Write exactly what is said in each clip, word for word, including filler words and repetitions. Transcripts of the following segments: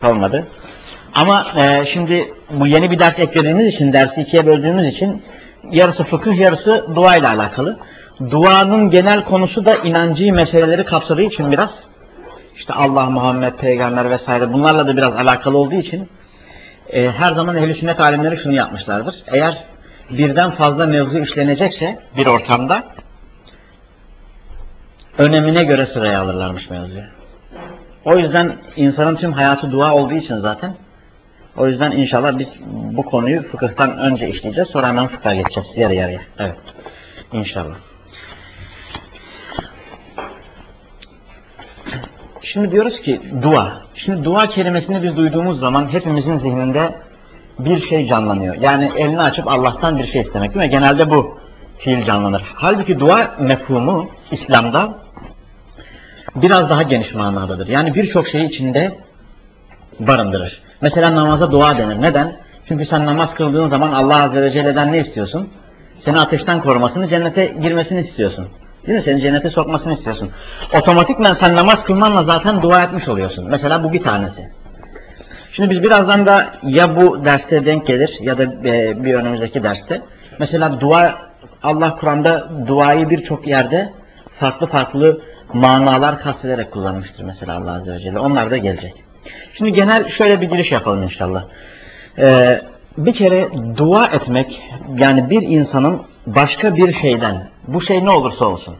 olmadı. Ama e, şimdi bu yeni bir ders eklediğimiz için, dersi ikiye böldüğümüz için yarısı fıkıh, yarısı dua ile alakalı. Duanın genel konusu da inancı meseleleri kapsadığı için biraz, işte Allah, Muhammed, Peygamber vesaire bunlarla da biraz alakalı olduğu için e, her zaman ehl-i sünnet alimleri şunu yapmışlardır. Eğer birden fazla mevzu işlenecekse bir ortamda önemine göre sıraya alırlarmış mevzuyu. O yüzden insanın tüm hayatı dua olduğu için zaten, o yüzden inşallah biz bu konuyu fıkıhtan önce işleyeceğiz, sonra hemen fıkha geçeceğiz yarı yarıya. Evet, inşallah. Şimdi diyoruz ki dua. Şimdi dua kelimesini biz duyduğumuz zaman hepimizin zihninde bir şey canlanıyor. Yani elini açıp Allah'tan bir şey istemek, değil mi? Genelde bu fiil canlanır. Halbuki dua mefhumu İslam'da biraz daha geniş manadadır. Yani birçok şeyi içinde barındırır. Mesela namaza dua denir. Neden? Çünkü sen namaz kıldığın zaman Allah Azze ve Celle'den ne istiyorsun? Seni ateşten korumasını, cennete girmesini istiyorsun. Değil mi? Seni cennete sokmasını istiyorsun. Otomatikman sen namaz kılmanla zaten dua etmiş oluyorsun. Mesela bu bir tanesi. Şimdi biz birazdan da ya bu derste denk gelir ya da bir önümüzdeki derste. Mesela dua, Allah Kur'an'da duayı birçok yerde farklı farklı manalar kastederek kullanmıştır mesela Allah Azze ve Celle. Onlar da gelecek. Şimdi genel şöyle bir giriş yapalım inşallah. Ee, bir kere dua etmek, yani bir insanın başka bir şeyden, bu şey ne olursa olsun,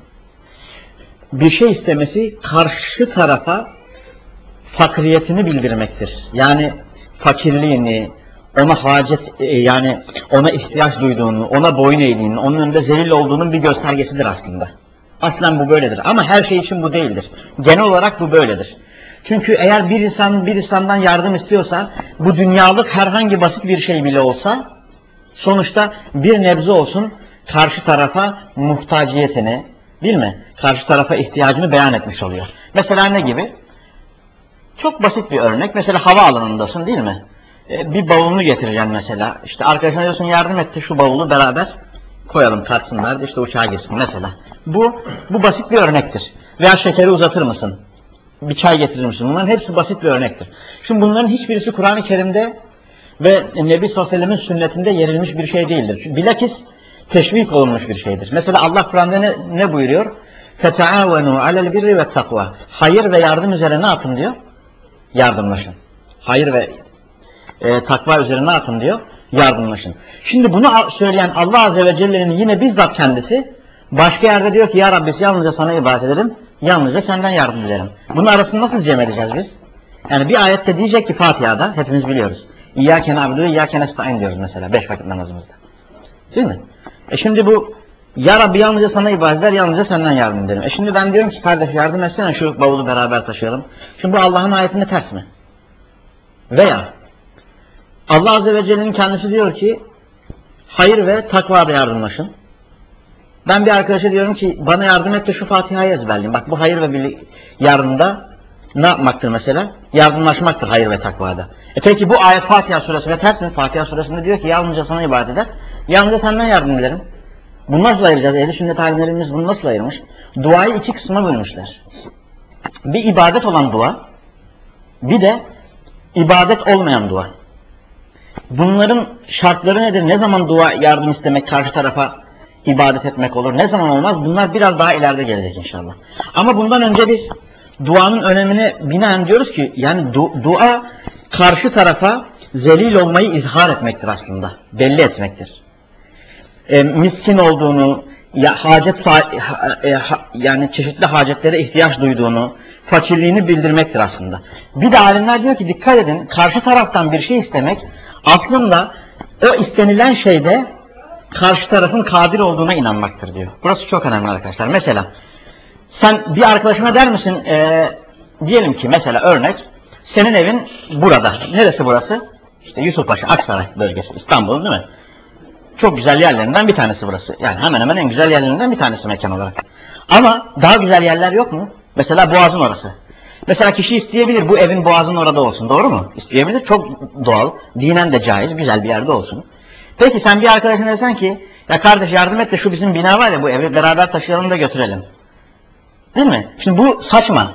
bir şey istemesi karşı tarafa fakriyetini bildirmektir. Yani fakirliğini, ona hacet, yani ona ihtiyaç duyduğunu, ona boyun eğdiğini, onun önünde zelil olduğunun bir göstergesidir aslında. Aslen bu böyledir ama her şey için bu değildir. Genel olarak bu böyledir. Çünkü eğer bir insan bir insandan yardım istiyorsa, bu dünyalık herhangi basit bir şey bile olsa, sonuçta bir nebze olsun karşı tarafa muhtaciyetini, değil mi? Karşı tarafa ihtiyacını beyan etmiş oluyor. Mesela ne gibi? Çok basit bir örnek. Mesela havaalanındasın, değil mi? Ee, bir bavulunu getireceksin mesela. İşte arkadaşına diyorsun yardım etti, şu bavulu beraber koyalım, tartsınlar, işte uçağa gitsin mesela. Bu, bu basit bir örnektir. Veya şekeri uzatır mısın? Bir çay getirir misin? Bunların hepsi basit bir örnektir. Şimdi bunların hiçbirisi Kur'an-ı Kerim'de ve Nebi sallallahu aleyhi ve sellem'in sünnetinde yerilmiş bir şey değildir. Bilakis teşvik olunmuş bir şeydir. Mesela Allah Kur'an'da ne, ne buyuruyor? فَتَعَاوَنُوا عَلَى الْبِرِّ وَالتَّقْوَى Hayır ve yardım üzere ne yapın diyor? Yardımlaşın. Hayır ve e, takva üzere ne yapın diyor? Yardımlaşın. Şimdi bunu söyleyen Allah Azze ve Celle'nin yine bizzat kendisi başka yerde diyor ki ya Rabbi yalnızca sana ibadet ederim, yalnızca senden yardım ederim. Bunun arasını nasıl cem edeceğiz biz? Yani bir ayette diyecek ki Fatiha'da hepimiz biliyoruz. İyyâke na'budu ve iyyâke nestaîn diyoruz mesela beş vakit namazımızda. Değil mi? E şimdi bu ya Rabbi yalnızca sana ibadet eder, yalnızca senden yardım ederim. E şimdi ben diyorum ki kardeş yardım etsene şu bavulu beraber taşıyalım. Şimdi bu Allah'ın ayetinde ters mi? Veya Allah Azze ve Celle'nin kendisi diyor ki hayır ve takvada yardımlaşın. Ben bir arkadaşa diyorum ki bana yardım et de şu Fatiha'yı ezberleyeyim. Bak bu hayır ve birlik yardımda ne yapmaktır mesela? Yardımlaşmaktır hayır ve takvada. E peki bu ayet Fatiha suresine ters mi? Fatiha suresinde diyor ki yalnızca sana ibadet eder, yalnızca senden yardım ederim. Bunu nasıl ayıracağız? Ehl-i sünnet alimlerimiz bunu nasıl ayırmış? Duayı iki kısma bölmüşler. Bir ibadet olan dua, bir de ibadet olmayan dua. Bunların şartları nedir? Ne zaman dua yardım istemek karşı tarafa ibadet etmek olur? Ne zaman olmaz? Bunlar biraz daha ileride gelecek inşallah. Ama bundan önce biz duanın önemine binaen diyoruz ki yani du dua karşı tarafa zelil olmayı izhar etmektir aslında. Belli etmektir. E, miskin olduğunu, ya hacet e, ha, yani çeşitli hacetlere ihtiyaç duyduğunu, fakirliğini bildirmektir aslında. Bir de alimler diyor ki dikkat edin, karşı taraftan bir şey istemek aslında o istenilen şeyde karşı tarafın kadir olduğuna inanmaktır diyor. Burası çok önemli arkadaşlar. Mesela sen bir arkadaşına der misin, e, diyelim ki mesela örnek, senin evin burada. Neresi burası? İşte Yusufpaşa, Aksaray bölgesi, İstanbul'un değil mi? Çok güzel yerlerinden bir tanesi burası. Yani hemen hemen en güzel yerlerinden bir tanesi mekan olarak. Ama daha güzel yerler yok mu? Mesela Boğaz'ın orası. Mesela kişi isteyebilir bu evin Boğaz'ın orada olsun. Doğru mu? İsteyebilir. Çok doğal. Dinen de caiz. Güzel bir yerde olsun. Peki sen bir arkadaşına desen ki ya kardeş yardım et de şu bizim bina var ya bu evi beraber taşıyalım da götürelim. Değil mi? Şimdi bu saçma.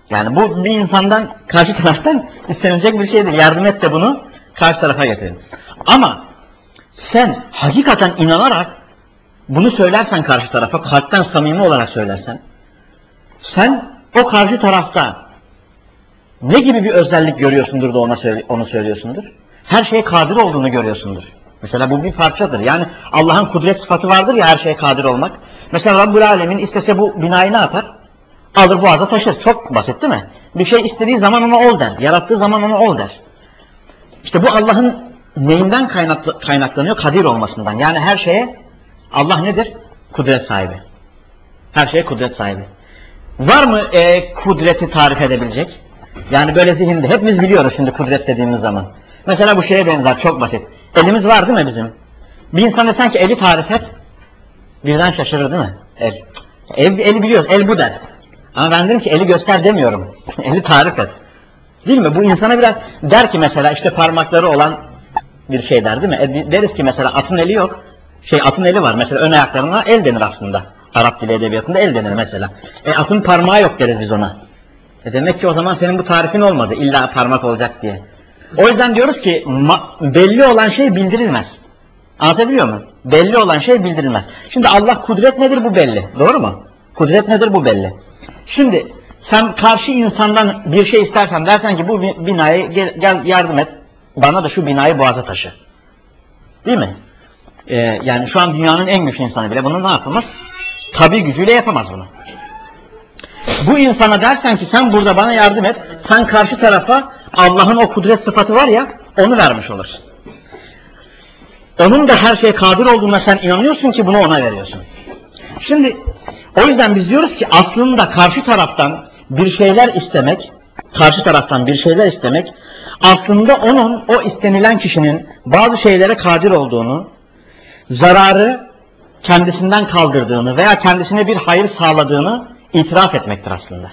Yani bu bir insandan, karşı taraftan istenecek bir şey değil. Yardım et de bunu karşı tarafa getirin. Ama sen hakikaten inanarak bunu söylersen karşı tarafa, kalpten samimi olarak söylersen, sen o karşı tarafta ne gibi bir özellik görüyorsundur da ona söyle, onu söylüyorsundur? Her şeye kadir olduğunu görüyorsundur. Mesela bu bir parçadır. Yani Allah'ın kudret sıfatı vardır ya, her şeye kadir olmak. Mesela Rabbül Alemin istese bu binayı ne yapar? Alır boğaza taşır. Çok basit değil mi? Bir şey istediği zaman ona ol der. Yarattığı zaman ona ol der. İşte bu Allah'ın neyinden kaynaklı, kaynaklanıyor? Kadir olmasından. Yani her şeye Allah nedir? Kudret sahibi. Her şeye kudret sahibi. Var mı e, kudreti tarif edebilecek? Yani böyle zihinde. Hepimiz biliyoruz şimdi kudret dediğimiz zaman. Mesela bu şeye benzer, çok basit. Elimiz var değil mi bizim? Bir insan da sanki eli tarif et, birden şaşırır değil mi? El. El, eli biliyoruz, el bu der. Ama ben dedim ki eli göster demiyorum. Eli tarif et. Değil mi? Bu insana biraz der ki mesela işte parmakları olan bir şey der değil mi? E, deriz ki mesela atın eli yok. Şey atın eli var. Mesela ön ayaklarına el denir aslında. Arap dili edebiyatında el denir mesela. E atın parmağı yok deriz biz ona. E demek ki o zaman senin bu tarifin olmadı. İlla parmak olacak diye. O yüzden diyoruz ki belli olan şey bildirilmez. Anlatabiliyor muyum? Belli olan şey bildirilmez. Şimdi Allah kudret nedir bu belli. Doğru mu? Kudret nedir bu belli. Şimdi sen karşı insandan bir şey istersen dersen ki bu binayı gel, gel yardım et. Bana da şu binayı boğaza taşı. Değil mi? Ee, yani şu an dünyanın en güçlü insanı bile bunu ne yapamaz? Tabii gücüyle yapamaz bunu. Bu insana dersen ki sen burada bana yardım et. Sen karşı tarafa Allah'ın o kudret sıfatı var ya onu vermiş olursun. Onun da her şeye kadir olduğuna sen inanıyorsun ki bunu ona veriyorsun. Şimdi o yüzden biz diyoruz ki aslında karşı taraftan bir şeyler istemek, karşı taraftan bir şeyler istemek aslında onun, o istenilen kişinin bazı şeylere kadir olduğunu, zararı kendisinden kaldırdığını veya kendisine bir hayır sağladığını itiraf etmektir aslında.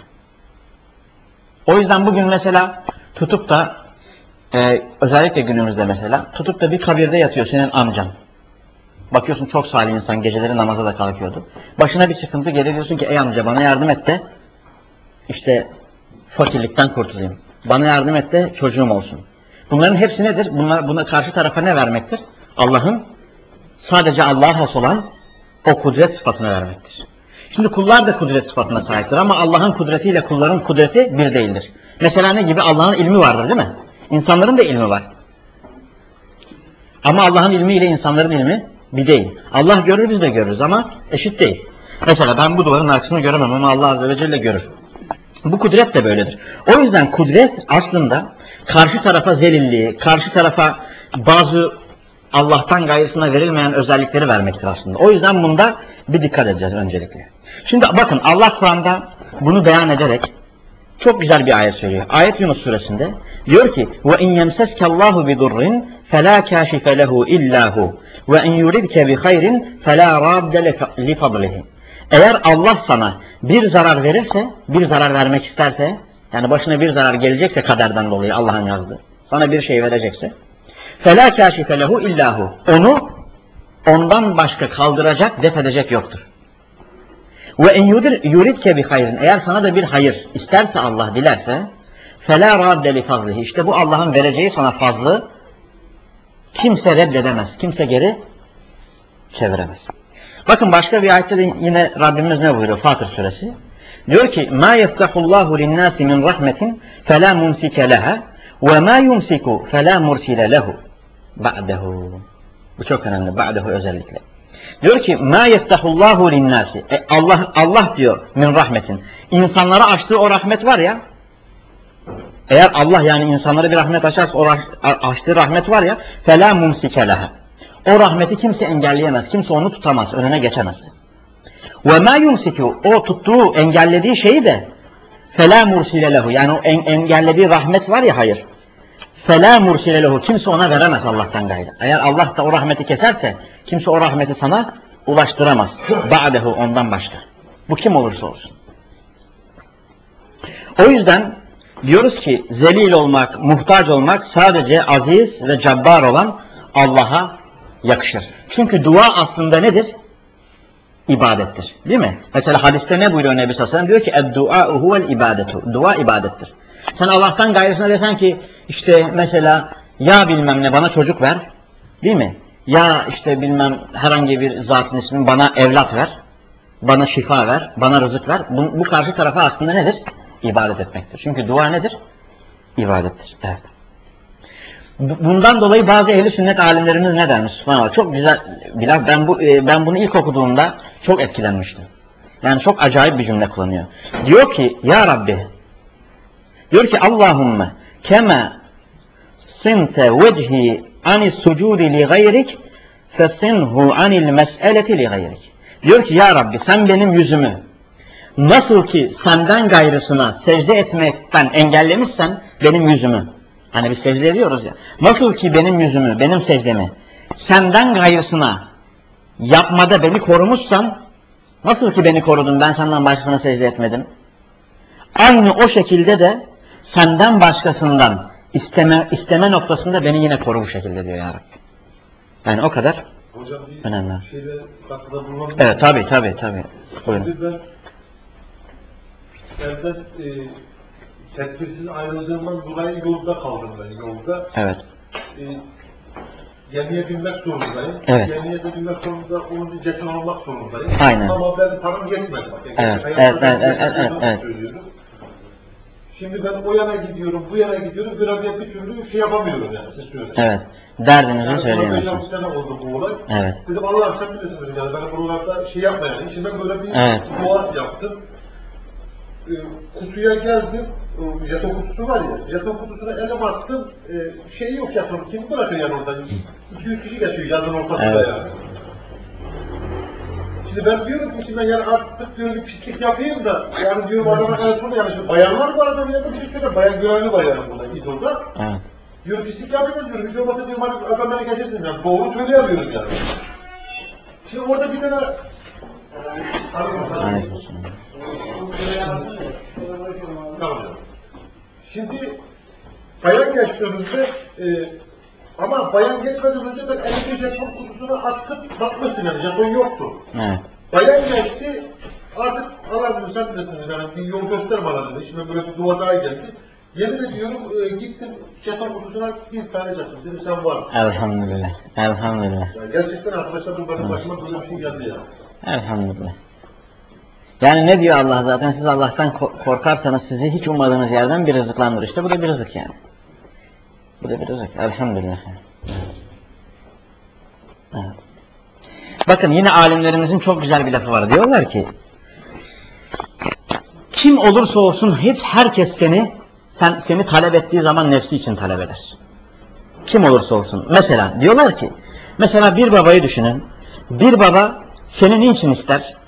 O yüzden bugün mesela tutup da e, özellikle günümüzde mesela tutup da bir kabirde yatıyor senin amcan. Bakıyorsun çok salih insan, geceleri namaza da kalkıyordu. Başına bir sıkıntı gelir, diyorsun ki ey amca bana yardım et de işte fakirlikten kurtulayım. Bana yardım et de çocuğum olsun. Bunların hepsi nedir? Bunlar, buna karşı tarafa ne vermektir? Allah'ın sadece Allah'a has olan o kudret sıfatını vermektir. Şimdi kullar da kudret sıfatına sahiptir ama Allah'ın kudretiyle kulların kudreti bir değildir. Mesela ne gibi? Allah'ın ilmi vardır değil mi? İnsanların da ilmi var. Ama Allah'ın ilmiyle insanların ilmi bir değil. Allah görür, biz de görürüz ama eşit değil. Mesela ben bu duvarın arkasını göremem ama Allah Azze ve Celle görür. Bu kudret de böyledir. O yüzden kudret aslında karşı tarafa zelilliği, karşı tarafa bazı Allah'tan gayrısına verilmeyen özellikleri vermektir aslında. O yüzden bunda bir dikkat edeceğiz öncelikle. Şimdi bakın Allah Kur'an'da bunu beyan ederek çok güzel bir ayet söylüyor. Ayet Yunus suresinde diyor ki وَاِنْ يَمْسَسْكَ اللّٰهُ بِضُرٍّ فَلَا كَاشِفَ لَهُ اِلَّا هُ وَاِنْ يُرِدْكَ بِخَيْرٍ فَلَا رَادَّ لِفَضْلِهِ. Eğer Allah sana bir zarar verirse, bir zarar vermek isterse, yani başına bir zarar gelecekse kaderden dolayı Allah'ın yazdığı, sana bir şey verecekse فَلَا كَاشِفَ لَهُ اِلَّا هُ. Onu ondan başka kaldıracak, def edecek yoktur. وَاِنْ يُرِدْكَ بِخَيْرٍ. Eğer sana da bir hayır isterse Allah, dilerse فَلَا رَادَّ لِفَضْلِهِ. İşte bu Allah'ın vereceği sana fazlı kimse reddedemez, kimse geri çeviremez. Bakın başka bir ayette de yine Rabbimiz ne buyuruyor? Fatır suresi. Diyor ki مَا يَفْتَحُ اللّٰهُ لِلنَّاسِ مِنْ رَحْمَةٍ فَلَا مُمْسِكَ لَهَا وَمَا يُمْسِكُ فَلَا مُرْسِلَ لَهُ بَعْدَهُ. Bu çok önemli. Ba'dehu özellikle. Diyor ki مَا يَفْتَحُ اللّٰهُ لِلنَّاسِ. E, Allah, Allah diyor min rahmetin. İnsanlara açtığı o rahmet var ya. Eğer Allah yani insanlara bir rahmet açarsa o rah, açtığı rahmet var ya. فَلَا مُمْسِكَ لَهَا. O rahmeti kimse engelleyemez. Kimse onu tutamaz. Önüne geçemez. وَمَا يُمْسِكُ. O tuttuğu, engellediği şeyi de فَلَا مُرْسِلَ لَهُ. Yani o en, engellediği rahmet var ya, hayır. فَلَا مُرْسِلَ لَهُ. Kimse ona veremez Allah'tan gayrı. Eğer Allah da o rahmeti keserse kimse o rahmeti sana ulaştıramaz. بَعْدَهُ. Ondan başka. Bu kim olursa olsun. O yüzden diyoruz ki zelil olmak, muhtaç olmak sadece aziz ve cabbar olan Allah'a yakışır. Çünkü dua aslında nedir? ibadettir. Değil mi? Mesela hadiste ne buyuruyor Nebi sallallahu aleyhi ve sellem? Diyor ki "Ed-du'a huvel ibadetu." Dua ibadettir. Sen Allah'tan gayrısına desen ki işte mesela ya bilmem ne bana çocuk ver. Değil mi? Ya işte bilmem herhangi bir zatın ismi bana evlat ver. Bana şifa ver. Bana rızık ver. Bu, bu karşı tarafa aslında nedir? İbadet etmektir. Çünkü dua nedir? İbadettir. Evet. Bundan dolayı bazı ehli sünnet alimlerimiz ne dermiş? Subhanallah. Çok güzel. Bilal, ben bu ben bunu ilk okuduğumda çok etkilenmiştim. Yani çok acayip bir cümle kullanıyor. Diyor ki ya Rabbi, diyor ki Allahümme kema sinte vecihi anis sucudi li gayrik fesinhu anil mes'eleti li gayrik. Diyor ki ya Rabbi sen benim yüzümü nasıl ki senden gayrısına secde etmekten engellemişsen benim yüzümü, hani biz secde ediyoruz ya, nasıl ki benim yüzümü, benim secdemi senden gayrısına yapmada beni korumuşsan, nasıl ki beni korudun, ben senden başkasına secde etmedim, aynı o şekilde de senden başkasından isteme, isteme noktasında beni yine koru bu şekilde diyor ya Rabbi. Yani o kadar hocam önemli. Şeyde, evet tabi tabi tabi. Şimdi ben evden e, tedbirsiz ayrıldığımdan dolayı yolda kaldım ben yolda. Evet. E, Gemiye binmek zorundayım. Evet. Gemiye de binmek zorunda, onun için cesur olmak zorundayım. Aynen. Ama ben param yetmedi. Bak. Yani evet. Evet, evet, evet, evet, evet. Söylüyorum. Şimdi ben o yana gidiyorum, bu yana gidiyorum, grafiğe bir türlü şey yapamıyorum yani, siz söyleyin. Evet, derdinizi yani söyleyemiyorsunuz. Bir sene oldu bu olay. Evet. Dedim Allah'ım sen bilirsin dedim yani, ben buralarda şey yapma yani. İçimden böyle bir evet. dua yaptım. Ee, kutuya geldim, jeton kutusu var ya, jeton kutusuna elim attım, ee, şey yok jeton, kim bırakır yani oradan? iki yüz kişi geçiyor yazın ortasında evet. Yani. Şimdi ben diyorum ki şimdi yani artık diyorum bir pislik yapayım da yani diyorum adama en son yani şu bayanlar var adamın yanında bir şey bayan güvenli var yani burada İdo'da. Evet. Diyorum pislik yapayım diyorum, bir olmasa diyorum hani adam beni geçirsin yani doğru söyleyemiyorum yani. Şimdi orada bir tane Aynen. Tamam. Şimdi bayan geçti önümde e, ama bayan geçmeden önce ben elimde jeton kutusuna atıp bakmıştım yani jeton yoktu. Evet. Bayan geçti artık Allah'ım sen bilirsiniz yani bir yol göster bana dedi. Şimdi böyle bir dua daha geldi. Yemin ediyorum e, gittim jeton kutusuna bir tane jeton dedim sen varsın. Elhamdülillah. Elhamdülillah. Yani gerçekten arkadaşlar bu benim başıma böyle bir şey geldi ya. Elhamdülillah. Yani ne diyor Allah zaten, siz Allah'tan korkarsanız sizi hiç ummadığınız yerden bir rızıklandırır. İşte bu da bir rızık yani. Bu da bir rızık. Elhamdülillah. Evet. Bakın yine alimlerimizin çok güzel bir lafı var. Diyorlar ki kim olursa olsun hep herkes seni sen, seni talep ettiği zaman nefsi için talep eder. Kim olursa olsun. Mesela diyorlar ki mesela bir babayı düşünün. Bir baba seni niçin ister?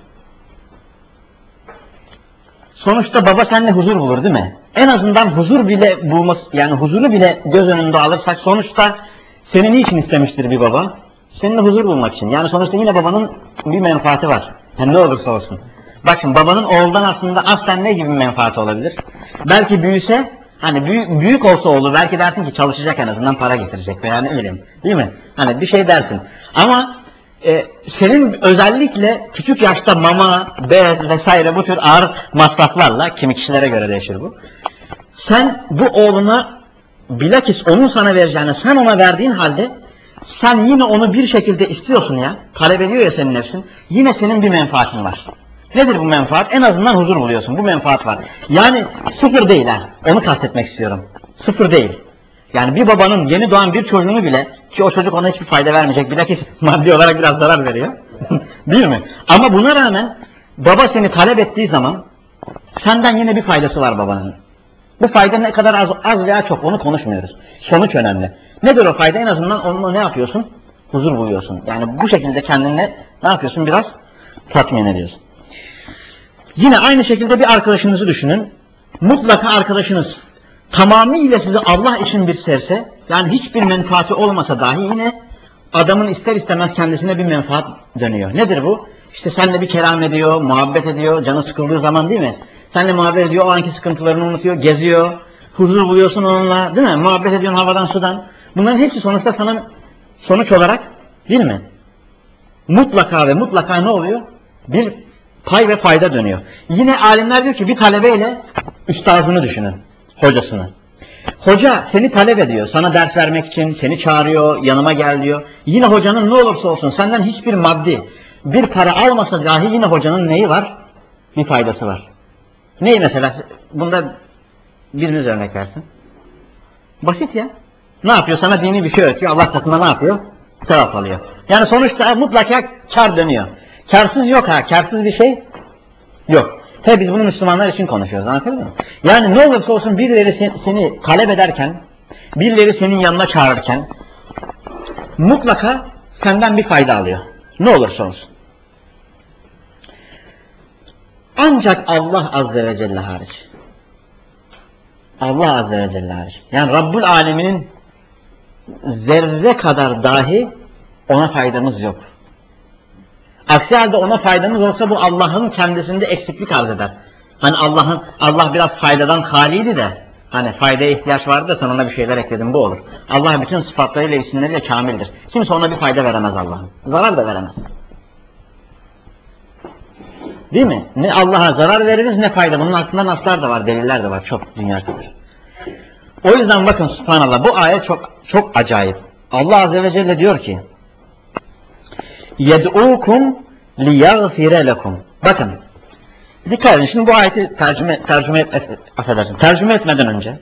Sonuçta baba seninle huzur bulur değil mi? En azından huzur bile bulması, yani huzuru bile göz önünde alırsak sonuçta seni niçin istemiştir bir baba? Seninle huzur bulmak için. Yani sonuçta yine babanın bir menfaati var. Yani ne olursa olsun. Bakın babanın oğuldan aslında aslen ne gibi bir menfaati olabilir? Belki büyüse, hani büyük, büyük olsa oğlu belki dersin ki çalışacak en azından para getirecek veya ne bileyim. Değil mi? Hani bir şey dersin. Ama Ee, senin özellikle küçük yaşta mama, bez vesaire bu tür ağır masraflarla, kimi kişilere göre değişir bu. Sen bu oğluna bilakis onun sana vereceğini sen ona verdiğin halde sen yine onu bir şekilde istiyorsun ya, talep ediyor ya senin nefsin, yine senin bir menfaatin var. Nedir bu menfaat? En azından huzur buluyorsun, bu menfaat var. Yani sıfır değil ha, onu kastetmek istiyorum. Sıfır değil. Yani bir babanın yeni doğan bir çocuğunu bile, ki o çocuk ona hiçbir fayda vermeyecek, bilakis maddi olarak biraz zarar veriyor. Değil mi? Ama buna rağmen baba seni talep ettiği zaman senden yine bir faydası var babanın. Bu fayda ne kadar az, az veya çok onu konuşmuyoruz. Sonuç önemli. Nedir o fayda? En azından onunla ne yapıyorsun? Huzur buluyorsun. Yani bu şekilde kendine ne yapıyorsun? Biraz tatmin ediyorsun. Yine aynı şekilde bir arkadaşınızı düşünün. Mutlaka arkadaşınız tamamıyla sizi Allah için bir serse, yani hiçbir menfaati olmasa dahi yine adamın ister istemez kendisine bir menfaat dönüyor. Nedir bu? İşte seninle bir kelam ediyor, muhabbet ediyor, canı sıkıldığı zaman değil mi? Seninle muhabbet ediyor, o anki sıkıntılarını unutuyor, geziyor, huzur buluyorsun onunla, değil mi? Muhabbet ediyorsun havadan sudan. Bunların hepsi sonuçta sana sonuç olarak, değil mi? Mutlaka ve mutlaka ne oluyor? Bir pay ve fayda dönüyor. Yine alimler diyor ki bir talebeyle üstazını düşünün, hocasını. Hoca seni talep ediyor, sana ders vermek için seni çağırıyor, yanıma gel diyor. Yine hocanın ne olursa olsun senden hiçbir maddi, bir para almasa dahi yine hocanın neyi var? Bir faydası var. Neyi mesela? Bunda biriniz örnek versin. Basit ya. Ne yapıyor? Sana dini bir şey öğretiyor. Allah katında ne yapıyor? Sevap alıyor. Yani sonuçta mutlaka kar dönüyor. Karsız yok ha. Karsız bir şey yok. Tabi biz bunu Müslümanlar için konuşuyoruz. Anladın mı? Yani ne olursa olsun birileri seni talep ederken, birileri senin yanına çağırırken mutlaka senden bir fayda alıyor. Ne olursa olsun. Ancak Allah Azze ve Celle hariç. Allah Azze ve Celle hariç. Yani Rabbul Alemin'in zerre kadar dahi ona faydamız yok. Aksi halde ona faydamız olsa bu Allah'ın kendisinde eksiklik arz eder. Hani Allah'ın Allah biraz faydadan haliydi de hani faydaya ihtiyaç vardı da sen ona bir şeyler ekledin, bu olur. Allah bütün sıfatlarıyla, isimleriyle kamildir. Kimse ona bir fayda veremez Allah'ın. Zarar da veremez. Değil mi? Ne Allah'a zarar veririz ne fayda. Bunun altında naslar da var, deliller de var. Çok dünya kadar. O yüzden bakın subhanallah bu ayet çok çok acayip. Allah Azze ve Celle diyor ki yed'ukum liyaghfire lekum. Bakın. Dikkat edin. Şimdi bu ayeti tercüme tercüme et, affedersin. Tercüme etmeden önce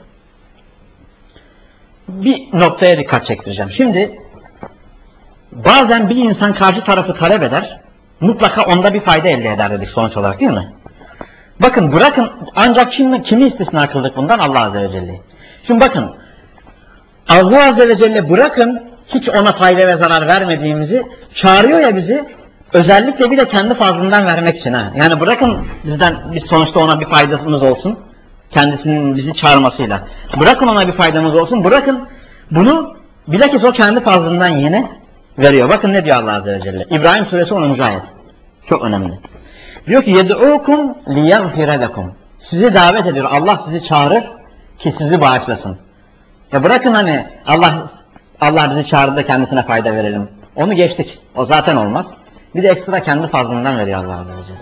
bir noktaya dikkat çektireceğim. Şimdi bazen bir insan karşı tarafı talep eder. Mutlaka onda bir fayda elde eder dedik sonuç olarak, değil mi? Bakın bırakın ancak kimi, kimi istisna kıldık bundan? Allah Azze ve Celle'yi. Şimdi bakın Allah Azze ve Celle bırakın hiç ona fayda ve zarar vermediğimizi çağırıyor ya bizi, özellikle bir de kendi fazlından vermek için ha. Yani bırakın bizden, biz sonuçta ona bir faydamız olsun. Kendisinin bizi çağırmasıyla. Bırakın ona bir faydamız olsun. Bırakın bunu bilakis o kendi fazlından yine veriyor. Bakın ne diyor Allah Azze ve Celle. İbrahim Suresi onuncu ayet. Çok önemli. Diyor ki yed'ukum liyaghfire lekum. Sizi davet ediyor. Allah sizi çağırır ki sizi bağışlasın. Ya bırakın hani Allah Allah bizi çağırdı da kendisine fayda verelim. Onu geçtik. O zaten olmaz. Bir de ekstra kendi fazlından veriyor Allah Azze ve Celle.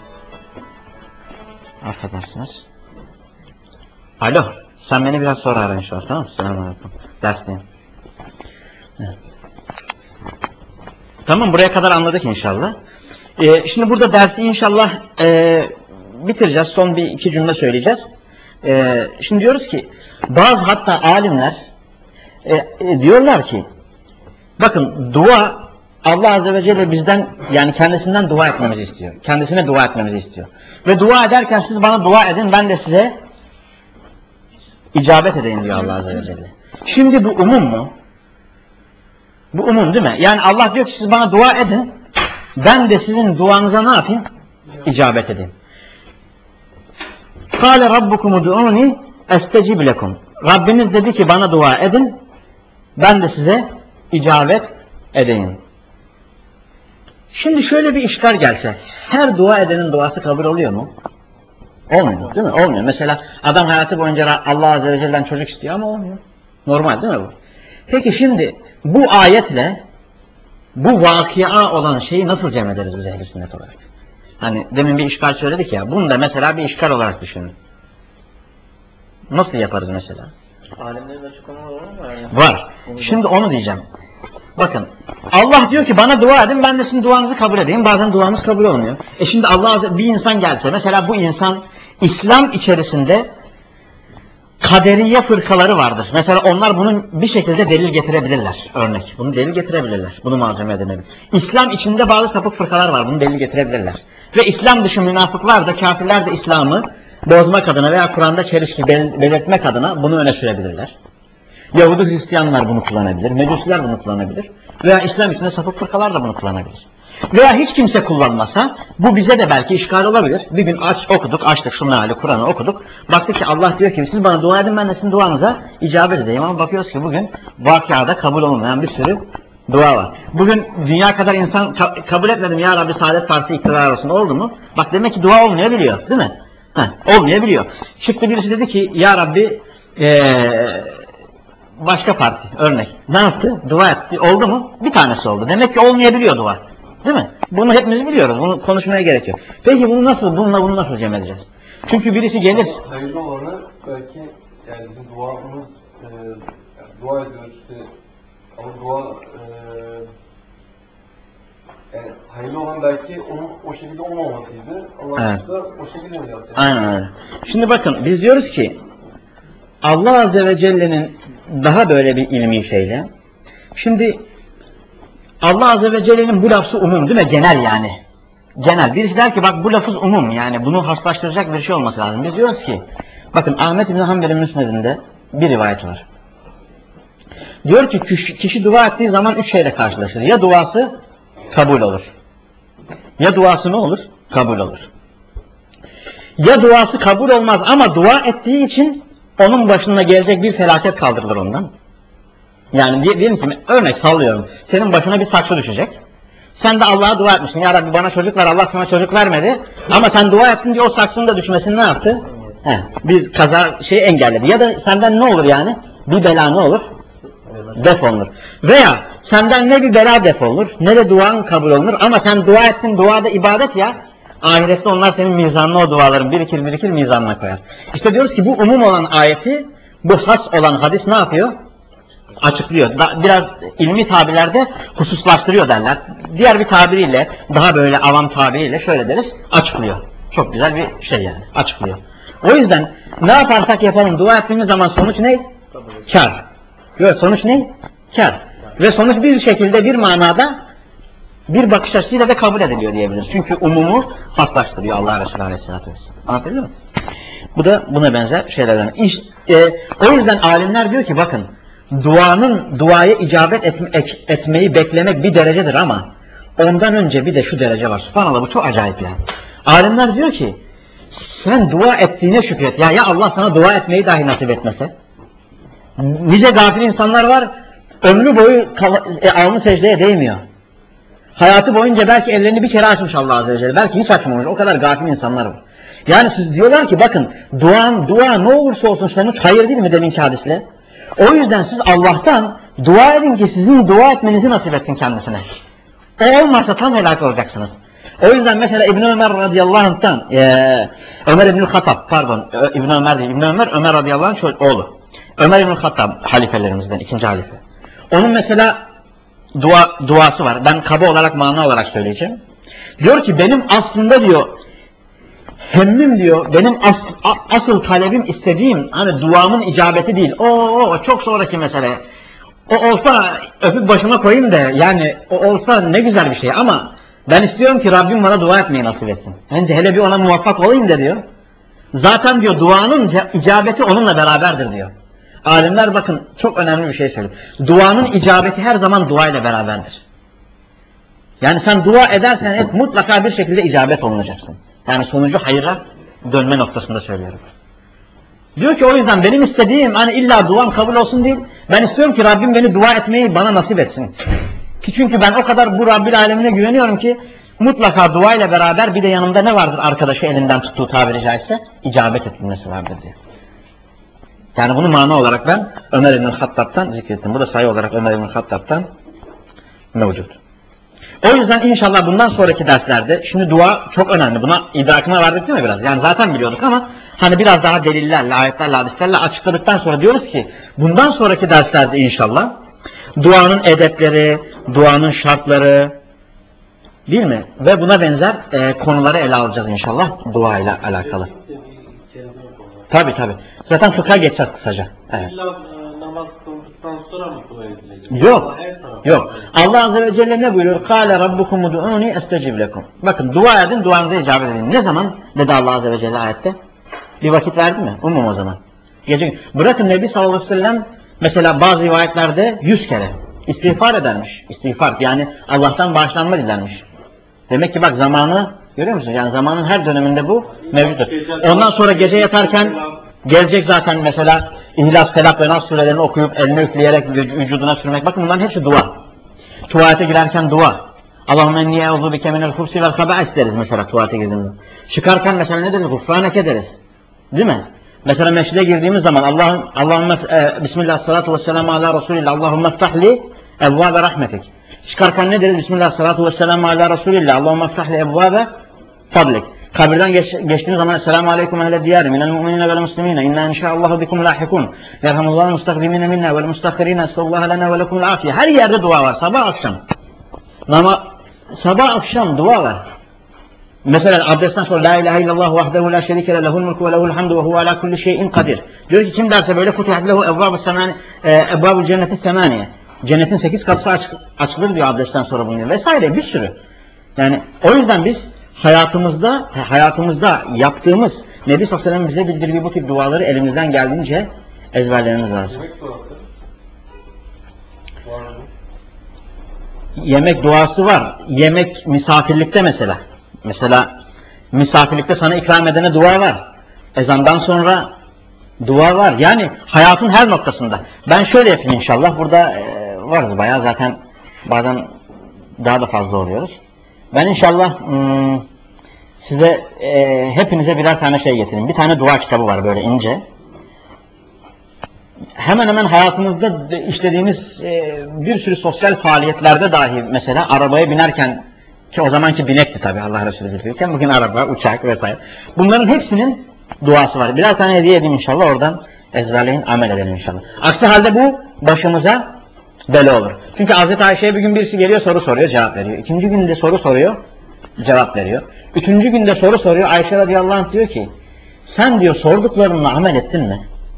Affedersiniz. Alo. Sen beni biraz sonra ara inşallah. Tamam mı? Selamünaleyküm. Dersteyim. Evet. Tamam, buraya kadar anladık inşallah. Ee, şimdi burada dersi inşallah e, bitireceğiz. Son bir iki cümle söyleyeceğiz. Ee, şimdi diyoruz ki bazı hatta alimler e, e, diyorlar ki bakın dua Allah Azze ve Celle bizden, yani kendisinden dua etmemizi istiyor. Kendisine dua etmemizi istiyor. Ve dua ederken siz bana dua edin, ben de size icabet edeyim diyor Allah Azze ve Celle. Şimdi bu umum mu? Bu umum değil mi? Yani Allah diyor ki siz bana dua edin, ben de sizin duanıza ne yapayım? İcabet edeyim. Kâle rabbukum ud'ûni estecib lekum. Rabbiniz dedi ki bana dua edin, ben de size icabet edeyim. Şimdi şöyle bir işgal gelse, her dua edenin duası kabul oluyor mu? Olmuyor değil mi? Olmuyor. Mesela adam hayatı boyunca Allah Azze ve Celle'den çocuk istiyor ama olmuyor. Normal değil mi bu? Peki şimdi bu ayetle bu vakıa olan şeyi nasıl cem ederiz biz ehl-i sünnet olarak? Hani demin bir işgal söyledik ya, bunu da mesela bir işgal olarak düşünün. Nasıl yaparız mesela? Alimlerin açıklamaları var mı? Yani? Var. Şimdi onu diyeceğim. Bakın Allah diyor ki bana dua edin, ben de sizin duanızı kabul edeyim. Bazen duamız kabul olmuyor. E şimdi Allah, bir insan gelse mesela, bu insan İslam içerisinde kaderiye fırkaları vardır. Mesela onlar bunun bir şekilde delil getirebilirler. Örnek. Bunu delil getirebilirler. Bunu malzeme edinebilir. İslam içinde bazı sapık fırkalar var. Bunu delil getirebilirler. Ve İslam dışı münafıklar da, kafirler de İslam'ı bozmak adına veya Kur'an'da çelişki belirtmek adına bunu öne sürebilirler. Yahudi Hristiyanlar bunu kullanabilir. Mecusiler bunu kullanabilir. Veya İslam içinde sapık fırkalar da bunu kullanabilir. Veya hiç kimse kullanmasa bu bize de belki işgal olabilir. Bir gün aç okuduk, açtık şu meali Kur'an'ı okuduk. Baktık ki Allah diyor ki siz bana dua edin, ben de sizin duanıza icabet edeyim. Ama bakıyoruz ki bugün vakıada kabul olmayan bir sürü dua var. Bugün dünya kadar insan ka kabul etmedim ya Rabbi Saadet Partisi iktidar olsun, oldu mu? Bak demek ki dua olmayabiliyor değil mi? Heh, olmayabiliyor. Çıktı birisi dedi ki ya Rabbi ee, başka parti örnek. Ne yaptı? Dua etti. Oldu mu? Bir tanesi oldu. Demek ki olmayabiliyor dua. Değil mi? Bunu hepimiz biliyoruz. Bunu konuşmaya gerek yok. Peki bunu nasıl, bununla bunu nasıl cem edeceğiz? Çünkü birisi gelir. Hayırlı olanı belki yani bizim duamız e, dua ediyoruz işte ama dua e, yani hayırlı olan belki onun o şekilde olmamasıydı. Allah Evet. da o şekilde mi yaptı? Aynen öyle. Şimdi bakın biz diyoruz ki Allah Azze ve Celle'nin daha böyle bir ilmi şeyle. Şimdi Allah Azze ve Celle'nin bu lafzı umum değil mi? Genel yani. Genel. Birisi der ki bak bu lafız umum yani bunu haslaştıracak bir şey olması lazım. Biz diyoruz ki bakın Ahmet İbn Hanbel'in müsnedinde bir rivayet var. Diyor ki kişi, kişi dua ettiği zaman üç şeyle karşılaşır. Ya duası kabul olur. Ya duası ne olur? Kabul olur. Ya duası kabul olmaz ama dua ettiği için onun başına gelecek bir felaket kaldırılır ondan. Yani diyelim ki örnek sallıyorum. Senin başına bir saksı düşecek. Sen de Allah'a dua etmişsin. Ya Rabbi bana çocuk ver. Allah sana çocuk vermedi. Ama sen dua ettin diye o saksının da düşmesini ne yaptı? He, bir kaza şeyi engelledi. Ya da senden ne olur yani? Bir bela ne olur? Defolunur. Veya senden ne bir bela defolunur ne de duan kabul olunur. Ama sen dua ettin. Duada ibadet ya. Ahirette onlar senin mizanına o duaların birikir birikir mizanına koyar. İşte diyoruz ki bu umum olan ayeti bu has olan hadis ne yapıyor? Açıklıyor. Da, biraz ilmi tabirlerde hususlaştırıyor derler. Diğer bir tabiriyle, daha böyle avam tabiriyle şöyle deriz, açıklıyor. Çok güzel bir şey yani, açıklıyor. O yüzden ne yaparsak yapalım, dua ettiğimiz zaman sonuç ne? Kar. Yok, sonuç ne? Kar. Ve sonuç bir şekilde, bir manada, bir bakış açısıyla da kabul ediliyor diyebiliriz. Çünkü umumu haslaştırıyor Allah Resulü Aleyhisselatü Vesselam. Anlatabiliyor muyum? Bu da buna benzer şeylerden. İşte, e, o yüzden alimler diyor ki bakın, duanın duaya icabet etme, etmeyi beklemek bir derecedir ama ondan önce bir de şu derece var. Subhanallah bu çok acayip yani. Alimler diyor ki sen dua ettiğine şükret. Ya ya Allah sana dua etmeyi dahi nasip etmese. Nice gafil insanlar var. Ömrü boyu e, alnı secdeye değmiyor. Hayatı boyunca belki ellerini bir kere açmış Allah Azze ve Celle. Belki hiç açmamış. O kadar gafil insanlar var. Yani siz diyorlar ki bakın duan, dua ne olursa olsun sonuç hayır değil mi deminki hadisle? O yüzden siz Allah'tan dua edin ki sizin dua etmenizi nasip etsin kendisine. O olmazsa tam helak olacaksınız. O yüzden mesela İbn Ömer radıyallahu anh'tan e, Ömer İbnül Hattab pardon İbn Ömer değil İbn Ömer Ömer radıyallahu anh oğlu. Ömer İbnül Hattab halifelerimizden ikinci halife. Onun mesela dua, duası var. Ben kaba olarak mana olarak söyleyeceğim. Diyor ki benim aslında diyor hemmim diyor, benim as, a, asıl talebim istediğim hani duamın icabeti değil. O, o çok sonraki mesele. O olsa öpüp başıma koyayım da yani o olsa ne güzel bir şey ama ben istiyorum ki Rabbim bana dua etmeyi nasip etsin. Yani hele bir ona muvaffak olayım da diyor. Zaten diyor duanın icabeti onunla beraberdir diyor. Alimler bakın çok önemli bir şey söylüyor. Duanın icabeti her zaman dua ile beraberdir. Yani sen dua edersen et mutlaka bir şekilde icabet olunacaksın. Yani sonucu hayıra dönme noktasında söylüyorum. Diyor ki o yüzden benim istediğim hani illa duam kabul olsun değil. Ben istiyorum ki Rabbim beni dua etmeyi bana nasip etsin. Ki çünkü ben o kadar bu Rabbil alemine güveniyorum ki mutlaka dua ile beraber bir de yanımda ne vardır arkadaşı elinden tuttuğu tabiri caizse icabet edilmesi vardır diyor. Yani bunu mana olarak ben Ömer İbn Hattab'tan zikrettim. Bu da sayı olarak Ömer İbn Hattab'tan mevcut. O yüzden inşallah bundan sonraki derslerde, şimdi dua çok önemli. Buna idrakına vardık değil mi biraz? Yani zaten biliyorduk ama hani biraz daha delillerle, ayetlerle, hadislerle açıkladıktan sonra diyoruz ki bundan sonraki derslerde inşallah duanın edepleri, duanın şartları değil mi? Ve buna benzer e, konuları ele alacağız inşallah dua ile alakalı. Tabi tabi. Zaten fıkha geçeceğiz kısaca. Evet. Namaz kıldıktan sonra mı dua edilecek? Yok. Yok. Allah Azze ve Celle ne buyuruyor? Kâle rabbukum ud'ûni estecib lekum. Bakın dua edin, duanıza icabet edin. Ne zaman dedi Allah Azze ve Celle ayette? Bir vakit verdi mi? Umum o zaman. Gece, bırakın Nebi sallallahu aleyhi ve sellem mesela bazı rivayetlerde yüz kere istiğfar edermiş. İstiğfar yani Allah'tan bağışlanma dilenmiş. Demek ki bak zamanı görüyor musunuz? Yani zamanın her döneminde bu mevcuttur. Ondan sonra gece yatarken gelecek zaten mesela İhlas, Felak ve Nas surelerini okuyup elini üfleyerek vücuduna sürmek. Bakın bunların hepsi dua. Tuvalete girerken dua. Allahümme ennî eûzû bike minel hubsi vel habâis deriz mesela tuvalete girdiğimizde. Çıkarken mesela ne deriz? Gufraneke deriz. Değil mi? Mesela meşride girdiğimiz zaman Allah'ım Allahümme e, Bismillah salatu vesselamu ala Resulillah Allahümme ftahli evvâbe rahmetik. Çıkarken ne deriz? Bismillah, salatu ve selamu ala Resulillah. Allahümme ftahli ebvabe fadlik. Kabirden geç, geçtiğiniz zaman Esselamu aleyküm ehle diyari minel mu'minine vel muslimine inna inşaallahu bikum lahikun yerhamullahu mustakdimine minna vel mustakirine sallallahu lana ve lekumul afiye. Her yerde dua var. Sabah akşam. Ama sabah akşam dua var. Mesela abdestten sonra la ilahe illallah vahdehu la şerike lehul mulku ve lehul hamdu ve huve ala kulli şeyin kadir. Diyor ki kim derse böyle futihat lehu ebvabu semani ebvabu cenneti semaniye. Cennetin sekiz kapısı aç, açılır diyor abdestten sonra bulunuyor. Vesaire bir sürü. Yani o yüzden biz hayatımızda hayatımızda yaptığımız Nebi sallallahu aleyhi ve sellem bize bildirdiği bu tip duaları elimizden geldiğince ezberlememiz lazım. Yemek duası var mı? Yemek duası var. Yemek misafirlikte mesela. Mesela misafirlikte sana ikram edene dua var. Ezandan sonra dua var. Yani hayatın her noktasında. Ben şöyle yapayım inşallah. Burada e, varız bayağı zaten bazen daha da fazla oluyoruz. Ben inşallah hmm, size e, hepinize birer tane şey getireyim. Bir tane dua kitabı var böyle ince. Hemen hemen hayatımızda işlediğimiz e, bir sürü sosyal faaliyetlerde dahi mesela arabaya binerken ki o zamanki binekti tabi Allah Resulü bildirirken bugün araba, uçak vesaire. Bunların hepsinin duası var. Birer tane hediye edeyim inşallah oradan ezberleyin, amel edelim inşallah. Aksi halde bu başımıza bela olur. Çünkü Hazreti Ayşe'ye bir gün birisi geliyor soru soruyor cevap veriyor. İkinci günde soru soruyor cevap veriyor. Üçüncü günde soru soruyor Ayşe radıyallahu anh diyor ki sen diyor sorduklarınla amel ettin mi?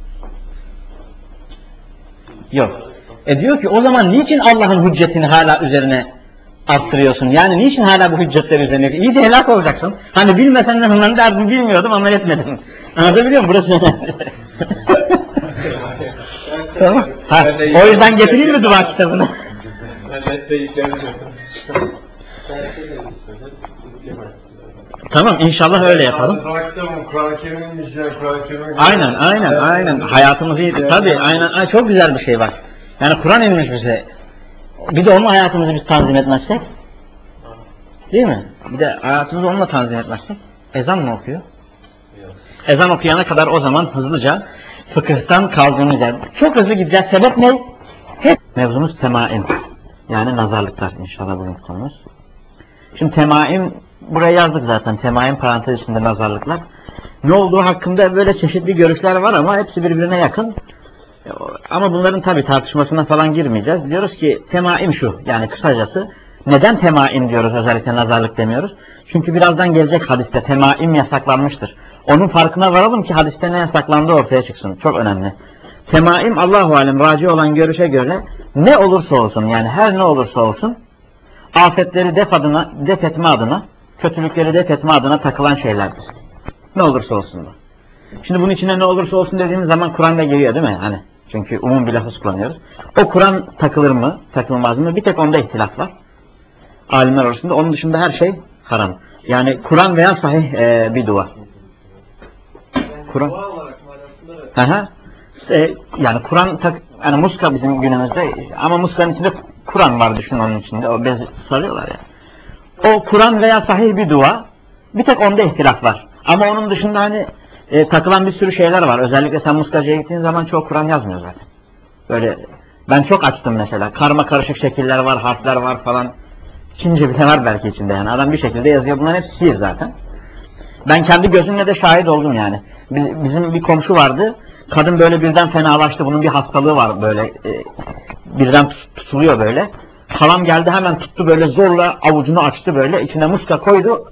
Yok. E diyor ki o zaman niçin Allah'ın hüccetini hala üzerine arttırıyorsun? Yani niçin hala bu hüccetler üzerine? İyi de helak olacaksın. Hani bilmesen de onların derdini bilmiyordum amel etmedim. Anlatabiliyor muyum? Burası tamam. Ha, o yüzden getireyim mi dua kitabını? Tamam inşallah öyle yapalım. Aynen aynen aynen hayatımızı tabii aynen ay, çok güzel bir şey var. Yani Kur'an inmiş bize. Bir de onun hayatımızı biz tanzim etmezsek, değil mi? Bir de hayatımızı onunla tanzim etmezsek, ezan mı okuyor? Ezan okuyana kadar o zaman hızlıca fıkıhtan kaldığımız yer. Çok hızlı gideceğiz. Sebep ne? Hep mevzumuz temaim. Yani nazarlıklar inşallah bugün konumuz. Şimdi temaim buraya yazdık zaten. Temaim parantez içinde nazarlıklar. Ne olduğu hakkında böyle çeşitli görüşler var ama hepsi birbirine yakın. Ama bunların tabi tartışmasına falan girmeyeceğiz. Diyoruz ki temaim şu. Yani kısacası neden temaim diyoruz özellikle nazarlık demiyoruz? Çünkü birazdan gelecek hadiste temaim yasaklanmıştır. Onun farkına varalım ki hadiste ne yasaklandığı ortaya çıksın. Çok önemli. Temaim Allahu alem raci olan görüşe göre ne olursa olsun yani her ne olursa olsun afetleri def adına, def etme adına, kötülükleri def etme adına takılan şeylerdir. Ne olursa olsun bu. Şimdi bunun içine ne olursa olsun dediğimiz zaman Kur'an'da geliyor değil mi? Hani çünkü umum bir lafız kullanıyoruz. O Kur'an takılır mı, takılmaz mı? Bir tek onda ihtilaf var. Alimler arasında. Onun dışında her şey haram. Yani Kur'an veya sahih e, bir dua. Kur'an. Hı e, yani Kur'an yani muska bizim günümüzde ama muskanın içinde Kur'an var düşün onun içinde. O bez sarıyorlar ya. O Kur'an veya sahih bir dua. Bir tek onda ihtilaf var. Ama onun dışında hani e, takılan bir sürü şeyler var. Özellikle sen muskacıya gittiğin zaman çok Kur'an yazmıyor zaten. Böyle ben çok açtım mesela. Karma karışık şekiller var, harfler var falan. Çince bile var belki içinde yani. Adam bir şekilde yazıyor. Bunların hepsi sihir zaten. Ben kendi gözümle de şahit oldum yani. Biz, bizim bir komşu vardı. Kadın böyle birden fenalaştı. Bunun bir hastalığı var böyle. E, birden tutuluyor böyle. Halam geldi hemen tuttu böyle zorla avucunu açtı böyle. İçine muska koydu.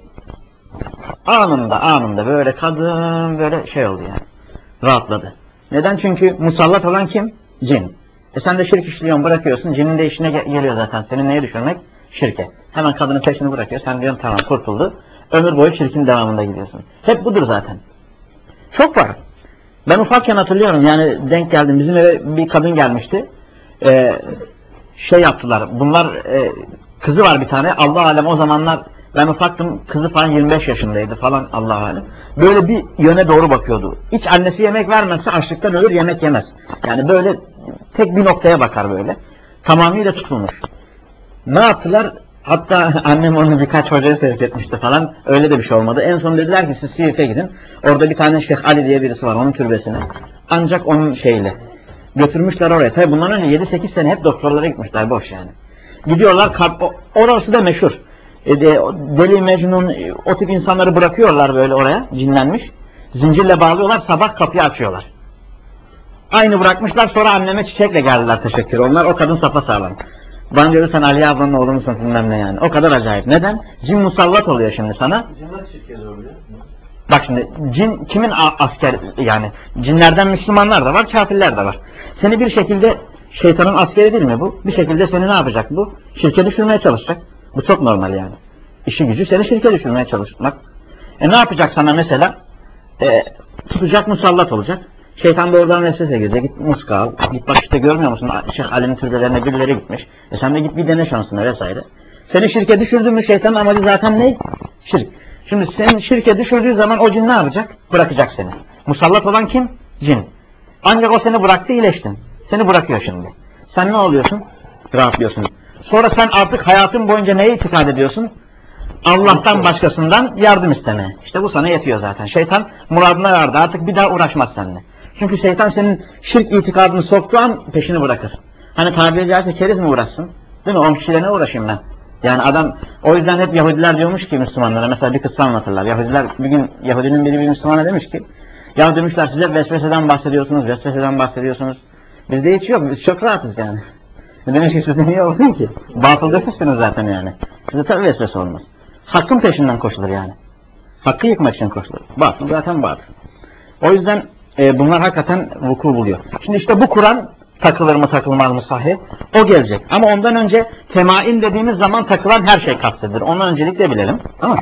Anında anında böyle kadın böyle şey oldu yani. Rahatladı. Neden? Çünkü musallat olan kim? Cin. E sen de şirk işliyorsun bırakıyorsun. Cinin de işine geliyor zaten. Senin neye düşürmek? Şirke. Hemen kadının peşini bırakıyor. Sen diyorsun tamam kurtuldu. Ömür boyu şirkin devamında gidiyorsun. Hep budur zaten. Çok var. Ben ufakken hatırlıyorum yani denk geldim. Bizim eve bir kadın gelmişti. Ee, şey yaptılar. Bunlar e, kızı var bir tane. Allah alem o zamanlar ben ufaktım. Kızı falan yirmi beş yaşındaydı falan Allah alem. Böyle bir yöne doğru bakıyordu. Hiç annesi yemek vermezse açlıktan ölür yemek yemez. Yani böyle tek bir noktaya bakar böyle. Tamamıyla tutulmuş. Ne yaptılar? Hatta annem onu birkaç hocaya sevk etmişti falan. Öyle de bir şey olmadı. En son dediler ki siz Siirt'e gidin. Orada bir tane Şeyh Ali diye birisi var onun türbesine. Ancak onun şeyle. Götürmüşler oraya. Tabi bundan önce yedi sekiz sene hep doktorlara gitmişler boş yani. Gidiyorlar, orası da meşhur. E de, Deli Mecnun, o tip insanları bırakıyorlar böyle oraya, cinlenmiş. Zincirle bağlıyorlar, sabah kapıyı açıyorlar. Aynı bırakmışlar, sonra anneme çiçekle geldiler teşekkür. Onlar o kadın sapasağlam. Bana diyor sen Aliye ablanın oğlu musun bilmem ne yani. O kadar acayip. Neden? Cin musallat oluyor şimdi sana. Cin nasıl şirket oluyor? Bak şimdi cin kimin asker yani? Cinlerden Müslümanlar da var, kafirler de var. Seni bir şekilde şeytanın askeri değil mi bu? Bir şekilde seni ne yapacak bu? Şirke düşürmeye çalışacak. Bu çok normal yani. İşi gücü seni şirke düşürmeye çalışmak. E ne yapacak sana mesela? E, tutacak, musallat olacak. Şeytan da oradan vesvese girecek. Git muska al. Git bak işte görmüyor musun? Şeyh Ali'nin türbelerine birileri gitmiş. E sen de git bir dene şansına vesaire. Seni şirke düşürdün mü şeytanın amacı zaten ne? Şirk. Şimdi seni şirke düşürdüğü zaman o cin ne yapacak? Bırakacak seni. Musallat olan kim? Cin. Ancak o seni bıraktı, iyileştin. Seni bırakıyor şimdi. Sen ne oluyorsun? Rahatlıyorsun. Sonra sen artık hayatın boyunca neye itikad ediyorsun? Allah'tan başkasından yardım istemeye. İşte bu sana yetiyor zaten. Şeytan muradına vardı. Artık bir daha uğraşmaz seninle. Çünkü şeytan senin şirk itikadını soktuğu an peşini bırakır. Hani tabiri caizse keriz mi uğraşsın? Değil mi? On kişiyle ne uğraşayım ben? Yani adam, o yüzden hep Yahudiler diyormuş ki Müslümanlara, mesela bir kıssa anlatırlar. Yahudiler, bir gün Yahudinin biri bir Müslümana demiş ki, ya demişler size vesveseden bahsediyorsunuz, vesveseden bahsediyorsunuz. Bizde hiç yok, biz çok rahatız yani. Demiş ki sizde niye olsun ki? Batıl demişsiniz zaten yani. Sizde tabii vesvese olmaz. Hakkın peşinden koşulur yani. Hakkı yıkmak için koşulur. Batıl zaten batıl. O yüzden e, bunlar hakikaten vuku buluyor. Şimdi işte bu Kur'an takılır mı takılmaz mı sahih? O gelecek. Ama ondan önce temaim dediğimiz zaman takılan her şey kastedilir. Onu öncelikle bilelim. Tamam.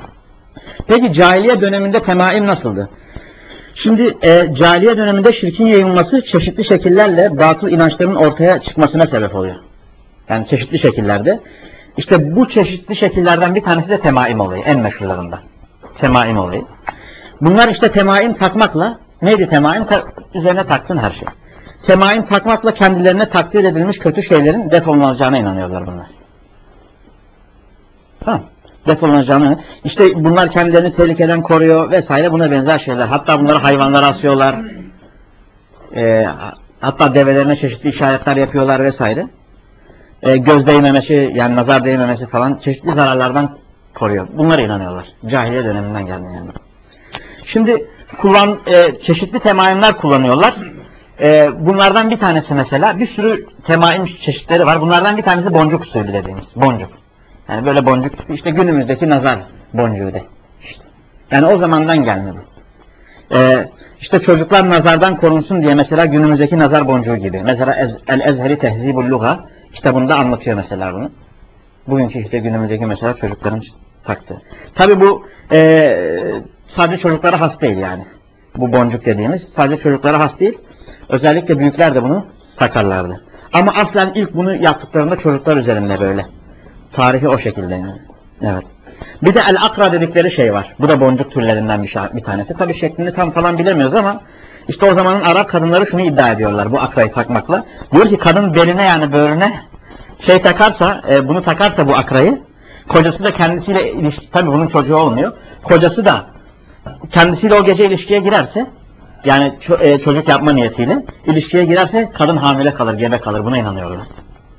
Peki cahiliye döneminde temaim nasıldı? Şimdi e, cahiliye döneminde şirkin yayılması çeşitli şekillerle batıl inançların ortaya çıkmasına sebep oluyor. Yani çeşitli şekillerde. İşte bu çeşitli şekillerden bir tanesi de temaim olayı. En meşhurlarından. Temaim olayı. Bunlar işte temaim takmakla, neydi temaim? Ta üzerine taktın her şey. Temaim takmakla kendilerine takdir edilmiş kötü şeylerin defolunacağına inanıyorlar bunlar. Tamam. Defolunacağını. İşte bunlar kendilerini tehlikeden koruyor vesaire, buna benzer şeyler. Hatta bunları hayvanlara asıyorlar. Ee, hatta develerine çeşitli işaretler yapıyorlar vesaire. Ee, göz değmemesi, yani nazar değmemesi falan çeşitli zararlardan koruyor. Bunlara inanıyorlar. Cahiliye döneminden geldi yani. Şimdi kullan, e, çeşitli temaimler kullanıyorlar. E, bunlardan bir tanesi mesela, bir sürü temaim çeşitleri var. Bunlardan bir tanesi boncuk usulü dediğimiz. Boncuk. Yani böyle boncuk, işte günümüzdeki nazar boncuğu de. İşte. Yani o zamandan gelmedi. E, işte çocuklar nazardan korunsun diye mesela günümüzdeki nazar boncuğu gibi. Mesela El-Ezheri Tehzibul Lugha kitabında anlatıyor mesela bunu. Bugünkü işte günümüzdeki mesela çocukların taktığı. Tabi bu e, sadece çocuklara has değil yani. Bu boncuk dediğimiz sadece çocuklara has değil. Özellikle büyükler de bunu takarlardı. Ama aslen ilk bunu yaptıklarında çocuklar üzerinde böyle. Tarihi o şekilde yani. Evet. Bir de el-akra dedikleri şey var. Bu da boncuk türlerinden bir, bir tanesi. Tabi şeklini tam falan bilemiyoruz ama işte o zamanın Arap kadınları şunu iddia ediyorlar bu akrayı takmakla. Diyor ki kadın beline yani böğrüne şey takarsa, e, bunu takarsa bu akrayı, kocası da kendisiyle ilişki, tabi bunun çocuğu olmuyor. Kocası da kendisiyle o gece ilişkiye girerse, yani ço e, çocuk yapma niyetiyle ilişkiye girerse kadın hamile kalır, gebe kalır. Buna inanıyorlar.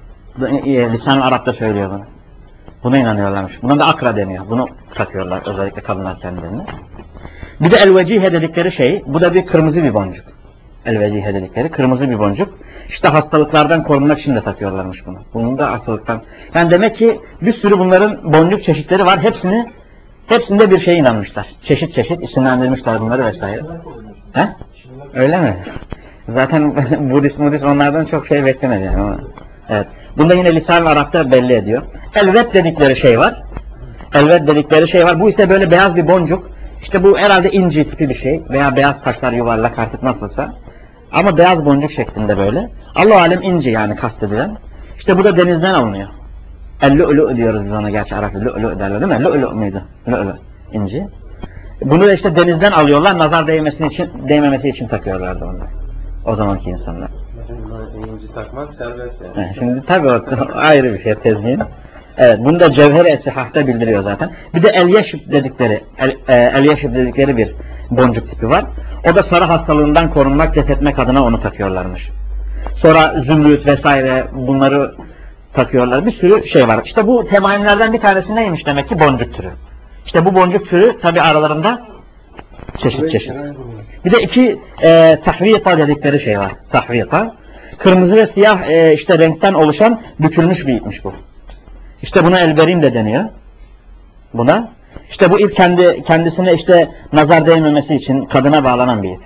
E, Lisan-ı Arap'ta söylüyor bunu. Buna inanıyorlarmış. Buna da akra deniyor. Bunu takıyorlar özellikle kadınlar kendilerine. Bir de el-vecihe dedikleri şey, bu da bir kırmızı bir boncuk. El-vecihe dedikleri kırmızı bir boncuk. İşte hastalıklardan korunmak için de takıyorlarmış bunu. Bunun da hastalıktan. Yani demek ki bir sürü bunların boncuk çeşitleri var. Hepsini, hepsinde bir şeye inanmışlar. Çeşit çeşit isimlendirmişler bunları vesaire. He? Öyle mi? Zaten Budist, Budist onlardan çok şey beklemedi yani. Evet. Bunda yine Lisan-ı Arap'ta belli ediyor. Elvet dedikleri şey var. Elvet dedikleri şey var. Bu ise böyle beyaz bir boncuk. İşte bu herhalde inci tipi bir şey. Veya beyaz taşlar yuvarlak artık nasılsa. Ama beyaz boncuk şeklinde böyle. Allah alem inci yani kastedilen. İşte bu da denizden alınıyor. El-lu'lu diyoruz biz ona, gerçi Arap'ta lu'lu derler değil mi? Lu'lu muydu? Lu'lu. İnci. Bunu da işte denizden alıyorlar. Nazar değmesi için, değmemesi için takıyorlardı onlar. O zamanki insanlar. İnci takmak serbest yani. Şimdi tabii o ayrı bir şey tezgin. Evet, bunu da Cevher-i Es-Sihah'ta bildiriyor zaten. Bir de el-yeşib dedikleri, el-yeşib dedikleri bir boncuk tipi var. O da sarı hastalığından korunmak, def etmek adına onu takıyorlarmış. Sonra zümrüt vesaire bunları takıyorlar. Bir sürü şey var. İşte bu temaimlerden bir tanesi neymiş demek ki? Boncuk türü. İşte bu boncuk türü tabi aralarında çeşit çeşit. Bir de iki e, tahviyata dedikleri şey var. Tahviyata. Kırmızı ve siyah e, işte renkten oluşan bükülmüş bir ipmiş bu. İşte buna elberin de deniyor. Buna. İşte bu ip kendi kendisine işte nazar değmemesi için kadına bağlanan bir ip.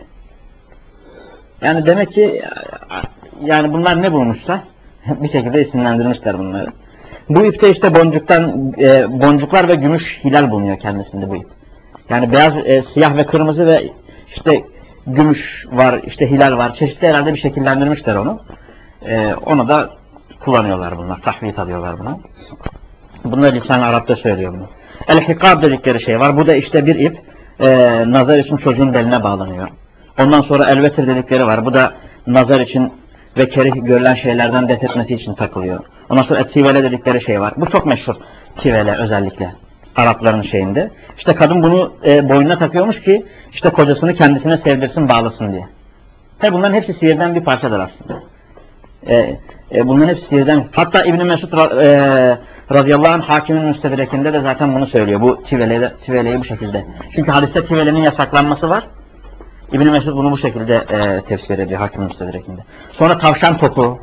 Yani demek ki yani bunlar ne bulmuşsa bir şekilde isimlendirmişler bunları. Bu ipte işte boncuktan e, boncuklar ve gümüş hilal bulunuyor kendisinde bu ip. Yani beyaz, e, siyah ve kırmızı ve işte gümüş var, işte hilal var. Çeşitli herhalde bir şekillendirmişler onu. E, onu da kullanıyorlar bunlar. Tahviyat alıyorlar buna. Bunlar lisan-ı Arap'ta söylüyor bunu. El-hikab dedikleri şey var. Bu da işte bir ip e, nazar için çocuğun beline bağlanıyor. Ondan sonra el-vetir dedikleri var. Bu da nazar için ve kerih görülen şeylerden def etmesi için takılıyor. Ondan sonra tivele dedikleri şey var. Bu çok meşhur. Tivele özellikle. Arapların şeyinde. İşte kadın bunu e, boynuna takıyormuş ki işte kocasını kendisine sevdirsin, bağlasın diye. Tabi bunların hepsi sihirden bir parçadır aslında. E, e, bunların hepsi sihirden. Hatta İbn-i Mesud e, radıyallahu anh Hakimin Müstedrek'inde de zaten bunu söylüyor. Bu tiveleyi, tiveleyi bu şekilde. Çünkü hadiste tivelenin yasaklanması var. İbn-i Mesud bunu bu şekilde e, tefsir ediyor Hakimin Müstedrek'inde. Sonra tavşan topu.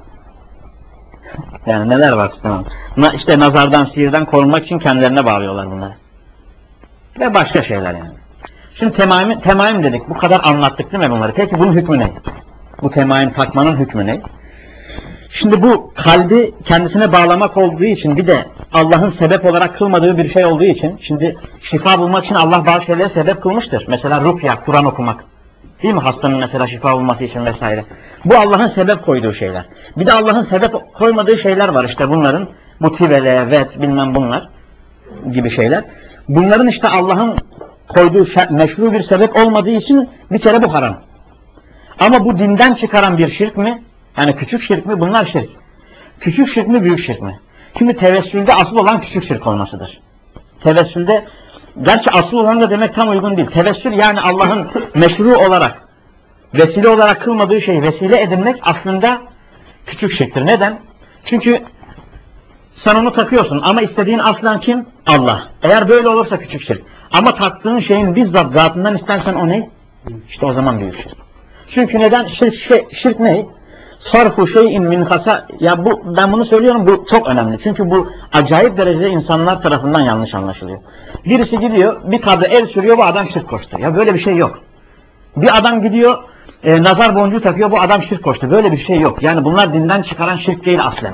Yani neler var tamam. İşte nazardan, sihirden korunmak için kendilerine bağlıyorlar bunları. Ve başka şeyler yani. Şimdi temaim, temaim dedik. Bu kadar anlattık değil mi bunları? Peki bunun hükmü ne? Bu temaim takmanın hükmü ne? Şimdi bu kalbi kendisine bağlamak olduğu için bir de Allah'ın sebep olarak kılmadığı bir şey olduğu için şimdi şifa bulmak için Allah bazı şeylere sebep kılmıştır. Mesela rukya, Kur'an okumak. Değil mi? Hastanın mesela şifa bulması için vesaire. Bu Allah'ın sebep koyduğu şeyler. Bir de Allah'ın sebep koymadığı şeyler var işte bunların. Bu tivele, vet, bilmem bunlar gibi şeyler. Bunların işte Allah'ın koyduğu meşru bir sebep olmadığı için bir kere bu haram. Ama bu dinden çıkaran bir şirk mi? Yani küçük şirk mi? Bunlar şirk. Küçük şirk mi? Büyük şirk mi? Şimdi tevessülde asıl olan küçük şirk olmasıdır. Tevessülde, gerçi asıl olan da demek tam uygun değil. Tevessül yani Allah'ın meşru olarak, vesile olarak kılmadığı şeyi vesile edinmek aslında küçük şirktir. Neden? Çünkü sen onu takıyorsun ama istediğin aslan kim? Allah. Eğer böyle olursa küçük şirk. Ama taktığın şeyin bizzat zatından istersen o ne? İşte o zaman büyük şirk. Çünkü neden? Şirk, şirk, şirk ne? Sarfu şeyin min hasa, ya bu ben bunu söylüyorum, bu çok önemli. Çünkü bu acayip derecede insanlar tarafından yanlış anlaşılıyor. Birisi gidiyor bir kabre el sürüyor, bu adam şirk koştu. Ya böyle bir şey yok. Bir adam gidiyor e, nazar boncuğu takıyor, bu adam şirk koştu. Böyle bir şey yok. Yani bunlar dinden çıkaran şirk değil aslen.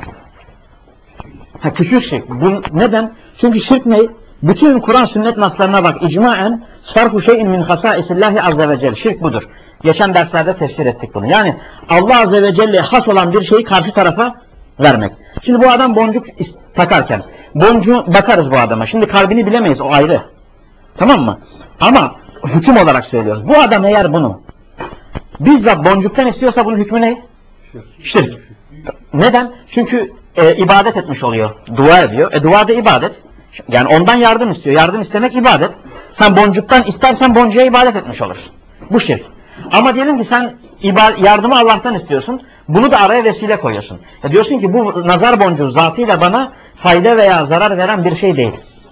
Ha küçük şirk. Bu neden? Çünkü şirk ne? Bütün Kur'an sünnet naslarına bak. İcmaen sarfu şeyin min hasaisillahi azze ve celle. Şirk budur. Geçen derslerde tefsir ettik bunu. Yani Allah azze ve celle'ye has olan bir şeyi karşı tarafa vermek. Şimdi bu adam boncuk takarken boncuğu bakarız bu adama. Şimdi kalbini bilemeyiz, o ayrı. Tamam mı? Ama hüküm olarak söylüyoruz. Bu adam eğer bunu bizzat boncuktan istiyorsa bunun hükmü ne? Şirk. Neden? Çünkü e, ibadet etmiş oluyor. Dua ediyor. E dua da ibadet. Yani ondan yardım istiyor. Yardım istemek ibadet. Sen boncuktan istersen boncuğa ibadet etmiş olursun. Bu şirk. Ama diyelim ki sen yardımı Allah'tan istiyorsun. Bunu da araya vesile koyuyorsun. E diyorsun ki bu nazar boncuğu zatıyla bana fayda veya zarar veren bir şey değil.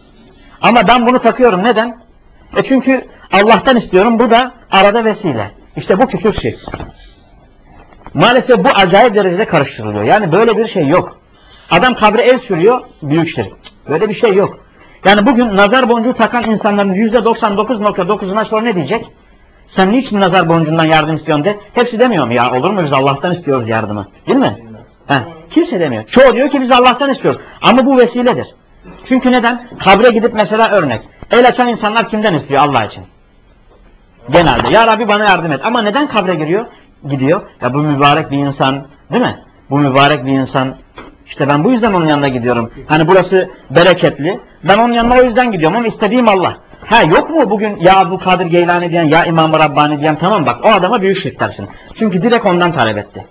Ama ben bunu takıyorum. Neden? E çünkü Allah'tan istiyorum. Bu da arada vesile. İşte bu küçük şirk. Maalesef bu acayip derecede karıştırılıyor. Yani böyle bir şey yok. Adam kabre el sürüyor, büyük şirk. Böyle bir şey yok. Yani bugün nazar boncuğu takan insanların yüzde doksan dokuz nokta dokuzuna sonra ne diyecek? Sen niçin nazar boncuğundan yardım istiyorsun de. Hepsi demiyor mu ya, olur mu, biz Allah'tan istiyoruz yardımı. Değil mi? Ha, kimse demiyor. Çoğu diyor ki biz Allah'tan istiyoruz. Ama bu vesiledir. Çünkü neden? Kabre gidip mesela örnek. El açan insanlar kimden istiyor? Allah için. Genelde. Ya Rabbi bana yardım et. Ama neden kabre giriyor? Gidiyor. Ya bu mübarek bir insan. Değil mi? Bu mübarek bir insan. İşte ben bu yüzden onun yanına gidiyorum. Hani burası bereketli. Ben onun yanına o yüzden gidiyorum ama istediğim Allah. Ha yok mu bugün ya Abdülkadir Geylani diyen, ya İmam-ı Rabbani diyen, tamam bak o adama büyük şirk dersin. Çünkü direkt ondan talep etti.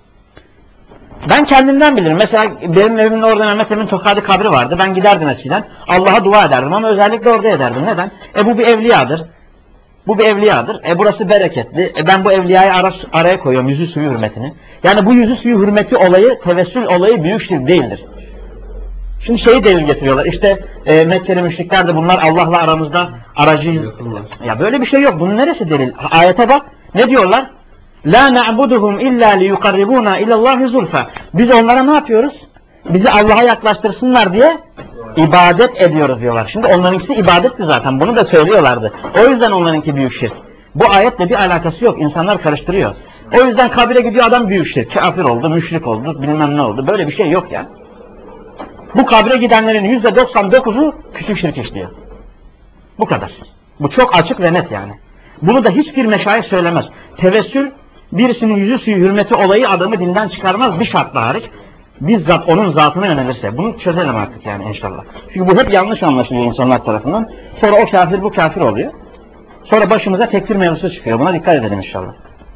Ben kendimden bilirim. Mesela benim evimin orada Mehmet Emin Tokadi kabri vardı. Ben giderdim eskiden. Allah'a dua ederdim ama özellikle orada ederdim. Neden? E bu bir evliyadır. Bu bir evliyadır. E burası bereketli. E ben bu evliyayı ara, araya koyuyorum yüzü suyu hürmetini. Yani bu yüzü suyu hürmeti olayı, tevessül olayı büyük şirk değildir. Şimdi şeyi delil getiriyorlar. İşte e, Mekkeli müşrikler de bunlar Allah'la aramızda aracıyız. Ya böyle bir şey yok. Bunun neresi delil? Ayete bak. Ne diyorlar? La na'buduhum illa liyukarribuna ilallahi zulfa. Biz onlara ne yapıyoruz? Bizi Allah'a yaklaştırsınlar diye ibadet ediyoruz diyorlar. Şimdi onlarınkisi ibadetti zaten. Bunu da söylüyorlardı. O yüzden onlarınki büyük şirk. Bu ayetle bir alakası yok. İnsanlar karıştırıyor. O yüzden kabire gidiyor adam büyük şirk. Kafir oldu, müşrik oldu, bilmem ne oldu. Böyle bir şey yok ya. Bu kabre gidenlerin yüzde doksan dokuzu küçük şirk işliyor. Bu kadar. Bu çok açık ve net yani. Bunu da hiçbir meşayih söylemez. Tevessül birisinin yüzü suyu hürmeti olayı adamı dinden çıkarmaz bir şartla hariç. Bizzat onun zatına yönelirse. Bunu çözelim artık yani inşallah. Çünkü bu hep yanlış anlaşılıyor insanlar tarafından. Sonra o kafir bu kafir oluyor. Sonra başımıza tekfir mevzusu çıkıyor. Buna dikkat edelim inşallah.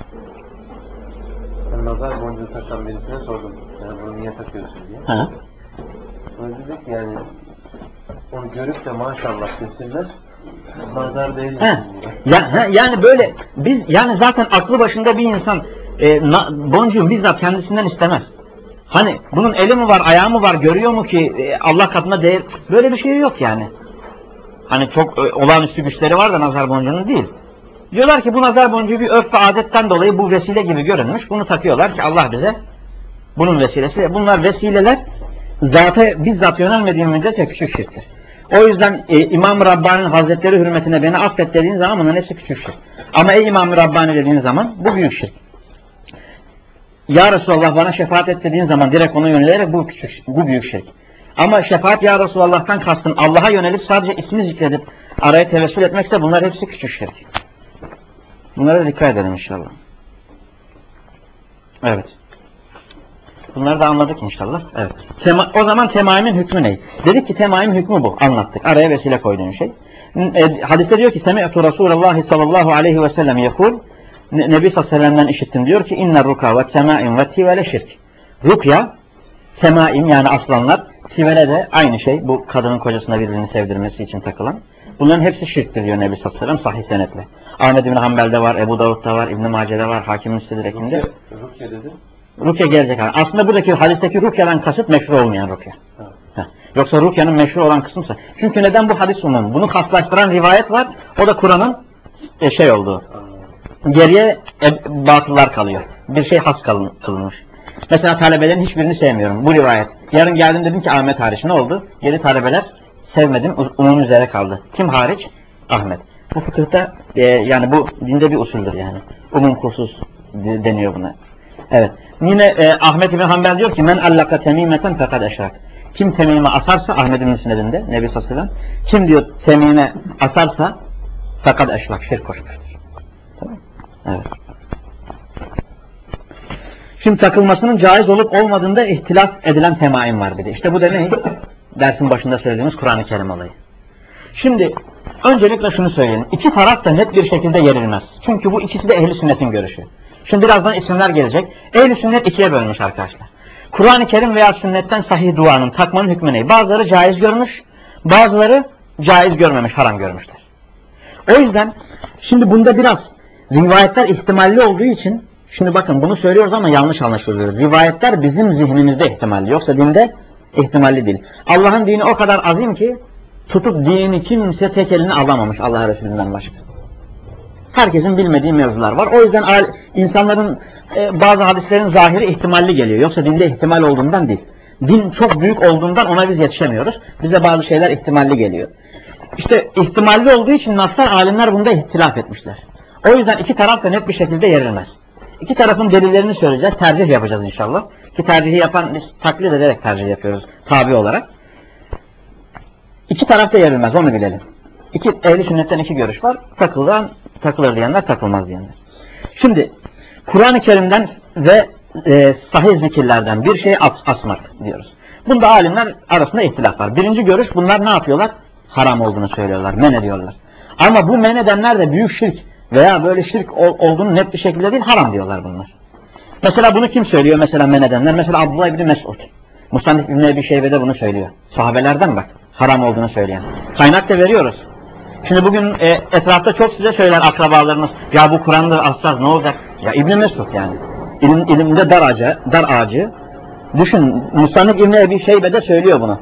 Ben nazar boncuğu takan birisine sordum. Yani bunu niye takıyorsun diye. Ha. O dedi ki yani onu görüp de maşallah desinler. Nazar değil He. Ya, he, yani böyle biz yani zaten aklı başında bir insan e, na, boncuğun bizzat kendisinden istemez. Hani bunun eli mi var, ayağı mı var, görüyor mu ki e, Allah katında değer, böyle bir şey yok yani. Hani çok e, olağanüstü güçleri var da nazar boncuğunun değil. Diyorlar ki bu nazar boncuğu bir örf ve adetten dolayı bu vesile gibi görünmüş. Bunu takıyorlar ki Allah bize bunun vesilesi. Bunlar vesileler zata bizzat yönelmediğim müddetçe küçük şirktir. O yüzden e, İmam-ı Rabbani'nin Hazretleri hürmetine beni affet dediğin zaman bunların hepsi küçük şirk. Ama ey İmam-ı Rabbani dediğin zaman bu büyük şirk. Ya Resulallah bana şefaat et dediğin zaman direkt ona yönelerek bu küçük, bu büyük şirk. Ama şefaat ya Resulallah'tan kastın Allah'a yönelip sadece ismi zikredip araya tevessül etmekse bunlar hepsi küçük şirk. Bunlara dikkat edelim inşallah. Evet. Bunları da anladık inşallah. Evet. Tema, o zaman temaimin hükmü ne? Dedik ki temaim hükmü bu. Anlattık. Araya vesile koyduğun şey. E, hadiste diyor ki Semi'tu Resulullah sallallahu aleyhi ve sellem yekul Nebi sallallahu aleyhi ve sellem'den işittim. Diyor ki inna ruka ve temaim ve tivele şirk. Rukya, temaim yani aslanlar, tivele de aynı şey. Bu kadının kocasına birbirini sevdirmesi için takılan. Bunların hepsi şirktir diyor Nebi sallallahu aleyhi ve sellem sahih senetle. Ahmed bin Hanbel'de var, Ebu Davud'da var, İbn-i Mace'de var, Hakim-i Müstedrek'inde. Rukye dedi. Rukye gelecek. Aslında buradaki hadisteki rukya'dan kasıt meşru olmayan rukya. Yoksa rukya'nın meşru olan kısmısa. Çünkü neden bu hadis umum? Bunu kaslaştıran rivayet var. O da Kur'an'ın e, şey olduğu. Geriye e, batıllar kalıyor. Bir şey has kalın, kılınmış. Mesela talebelerin hiçbirini sevmiyorum. Bu rivayet. Yarın geldim dedim ki Ahmet hariç ne oldu? Geri talebeler sevmedim. Umum üzere kaldı. Kim hariç? Ahmet. Bu fıkıhta e, yani bu dinde bir usuldür yani. Umum kursus deniyor buna. Evet. Yine e, Ahmet İbn Hanbel diyor ki men allaka temimeten fekad eşrak. Kim temime asarsa Ahmet'in müsnedinde Nebi sallallahu aleyhi ve sellem kim diyor temime asarsa fekad eşrak şirk koşmuştur. Tamam. Evet. Şimdi takılmasının caiz olup olmadığında ihtilaf edilen temaim var bir de. İşte bu da ne? Dersin başında söylediğimiz Kur'an-ı Kerim olayı. Şimdi öncelikle şunu söyleyeyim. İki taraf da net bir şekilde yerilmez. Çünkü bu ikisi de ehli sünnetin görüşü. Şimdi birazdan isimler gelecek. Ehl-i sünnet ikiye bölmüş arkadaşlar. Kur'an-ı Kerim veya sünnetten sahih duanın takmanın hükmü ne? Bazıları caiz görmüş, bazıları caiz görmemiş, haram görmüşler. O yüzden şimdi bunda biraz rivayetler ihtimalli olduğu için, şimdi bakın bunu söylüyoruz ama yanlış anlaşılıyor. Rivayetler bizim zihnimizde ihtimalli, yoksa dinde ihtimalli değil. Allah'ın dini o kadar azim ki tutup dini kimse tek eline alamamış Allah Resulü'nden başka. Herkesin bilmediği mevzular var. O yüzden insanların e, bazı hadislerin zahiri ihtimalli geliyor. Yoksa dinde ihtimal olduğundan değil. Din çok büyük olduğundan ona biz yetişemiyoruz. Bize bazı şeyler ihtimalli geliyor. İşte ihtimalli olduğu için naslar alimler bunda ihtilaf etmişler. O yüzden iki taraf da net bir şekilde yerilmez. İki tarafın delillerini söyleyeceğiz. Tercih yapacağız inşallah. Ki tercihi yapan biz taklit ederek tercih yapıyoruz tabi olarak. İki taraf da yerilmez, onu bilelim. İki, ehli sünnetten iki görüş var. Takılan, takılır diyenler, takılmaz diyenler. Şimdi Kur'an-ı Kerim'den ve e, sahih zikirlerden bir şeyi as asmak diyoruz. Bunda alimler arasında ihtilaf var. Birinci görüş, bunlar ne yapıyorlar? Haram olduğunu söylüyorlar, men ediyorlar. Ama bu men edenler de büyük şirk veya böyle şirk ol, olduğunu net bir şekilde değil, haram diyorlar bunlar. Mesela bunu kim söylüyor mesela men edenler? Mesela Abdullah İbni Mes'ud. Musannif İbni Ebi Şeybe'de bunu söylüyor. Sahabelerden bak, haram olduğunu söyleyen. Kaynak da veriyoruz. Şimdi bugün e, etrafta çok size söyler akrabalarınız, ya bu Kur'an'da assaz ne olacak? Ya İbn-i Mesud yani. İlim, ilimde dar ağacı, dar ağacı. Düşün, Musannif İbni Ebi Şeybe'de söylüyor bunu.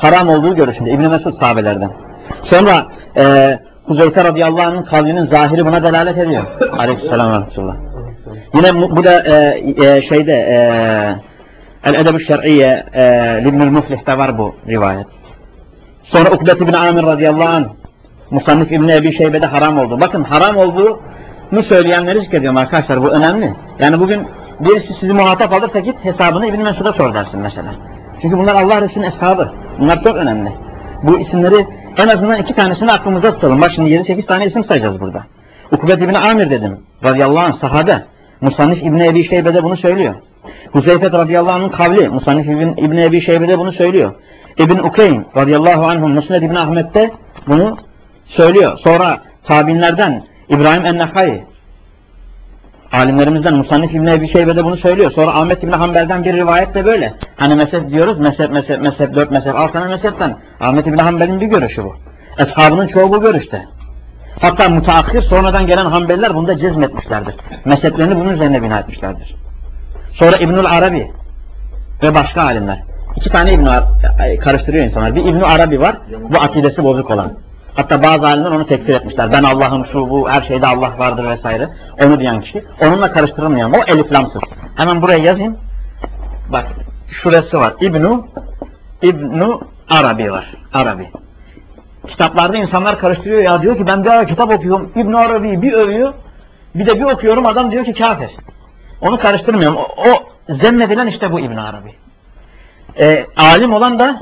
haram olduğu görüşünde. İbn Mesud sahabelerden. Sonra e, Huzeyfe radıyallahu anh'ın kavlinin zahiri buna delalet ediyor. Aleykümselam ve rahmetullah. Yine bu da e, e, şeyde e, El-Edeb-i Şer'iyye e, Libn-ül Muflih'te var bu rivayet. Sonra Ukbet ibn Amir radıyallahu anh Musannif İbn Ebi Şeybe'de haram oldu. Bakın haram olduğunu söyleyenleri zikrediyorum arkadaşlar. Bu önemli. Yani bugün birisi sizi muhatap alırsa git hesabını İbn Mesud'a sor dersin mesela. Çünkü bunlar Allah Resulü'nün eshabı. Bunlar çok önemli. Bu isimleri en azından iki tanesini aklımızda tutalım. Bak şimdi yedi sekiz tane isim sayacağız burada. Ukbet ibn Amir dedim. Radıyallahu anh sahabe. Musannif İbn Ebi Şeybe'de bunu söylüyor. Huzeyfe radıyallahu anh'ın kavli. Musannif İbn, İbn Ebi Şeybe'de bunu söylüyor. İbn Ukeym radıyallahu anh'ın Musned İbn Ahmet'te bunu söylüyor. Sonra tabiinlerden İbrahim en-Nehai alimlerimizden Musannif İbn Ebi Şeybe'de bunu söylüyor. Sonra Ahmet İbn Hanbel'den bir rivayet de böyle. Hani mezhep diyoruz, mezhep, mezhep, mezhep, dört mezhep, altı tane mezhepten. Ahmet İbn Hanbel'in bir görüşü bu. Eshabının çoğu bu görüşte. Hatta müteahhir sonradan gelen Hanbeliler bunu da cezmetmişlerdir. Mezheplerini bunun üzerine bina etmişlerdir. Sonra İbnül Arabi ve başka alimler. İki tane İbn karıştırıyor insanlar. Bir İbn Arabi var, bu akidesi bozuk olan. Hatta bazı alimler onu tekfir etmişler. Ben Allah'ım şu bu her şeyde Allah vardır vesaire. Onu diyen kişi. Onunla karıştırılmayan. O elif lamsız. Hemen buraya yazayım. Bak şurası var. İbnu İbnu Arabi var. Arabi. Kitaplarda insanlar karıştırıyor ya. Diyor ki ben bir kitap okuyorum. İbn Arabi'yi bir övüyor. Bir de bir okuyorum adam diyor ki kafir. Onu karıştırmıyorum. O, o zemmedilen işte bu İbn Arabi. E, alim olan da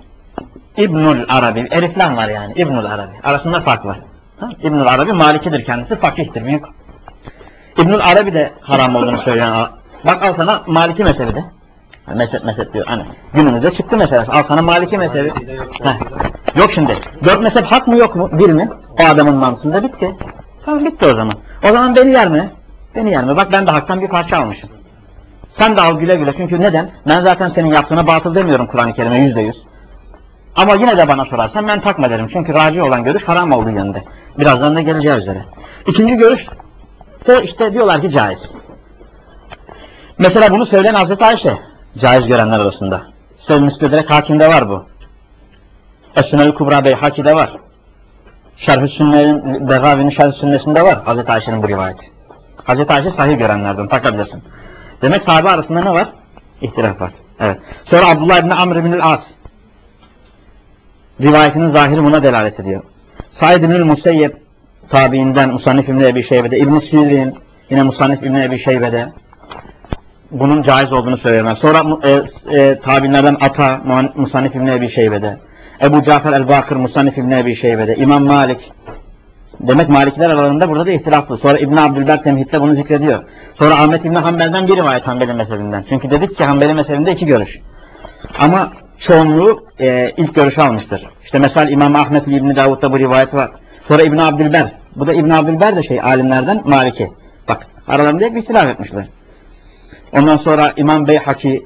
İbnül Arabi. Eliflam var yani. İbnül Arabi. Arasında fark var. Ha? İbnül Arabi Malikidir kendisi. Fakihtir. Büyük. İbnül Arabi de haram olduğunu söyleyen. Bak al sana Maliki mezhebi de. Mezhep mezhep diyor. Hani günümüzde çıktı mesela. Al sana Maliki mezhebi. Yok şimdi. Dört mezhep hak mı yok mu? Bir mi? O adamın mantığında bitti. Tamam bitti o zaman. O zaman beni yer mi? Beni yer mi? Bak ben de haktan bir parça almışım. Sen de al güle güle. Çünkü neden? Ben zaten senin yaptığına batıl demiyorum Kur'an-ı Kerim'e yüzde yüz. Ama yine de bana sorarsan ben takma derim. Çünkü raci olan görüş haram olduğu yönünde. Birazdan da geleceği üzere. İkinci görüş de işte diyorlar ki caiz. Mesela bunu söyleyen Hazreti Ayşe. Caiz görenler arasında. Müstedrek Hakim'de var bu. Es-Sünel-i Kubra Beyhaki'de var. Şerh-i Sünne'nin Begavi'nin Şerh-i Sünne'sinde var Hazreti Ayşe'nin bu rivayeti. Hazreti Ayşe sahih görenlerden takabilirsin. Demek sahabe arasında ne var? İhtilaf var. Evet. Sonra Abdullah ibn Amr ibn al-As rivayetinin zahiri buna delalet ediyor. Said ibn Musayyeb tabiinden Musannif İbn Ebi Şeybe'de, İbn Sirin yine Musannif İbn Ebi Şeybe'de bunun caiz olduğunu söylüyorlar. Sonra e, e, tabiinlerden Ata Musannif İbn Ebi Şeybe'de, Ebu Cafer el-Bakır Musannif İbn Ebi Şeybe'de, İmam Malik. Demek Malikiler aralarında burada da ihtilaflı. Sonra İbn Abdülber Temhid'de bunu zikrediyor. Sonra Ahmet İbn Hanbel'den bir rivayet Hanbeli mezhebinden. Çünkü dedik ki Hanbeli mezhebinde iki görüş. Ama çoğunluğu e, ilk görüşü almıştır. İşte mesela İmam Ahmet İbn Davud'da bu rivayet var. Sonra İbn Abdülber. Bu da İbn Abdülber de şey alimlerden Maliki. Bak aralarında hep ihtilaf etmişler. Ondan sonra İmam Beyhaki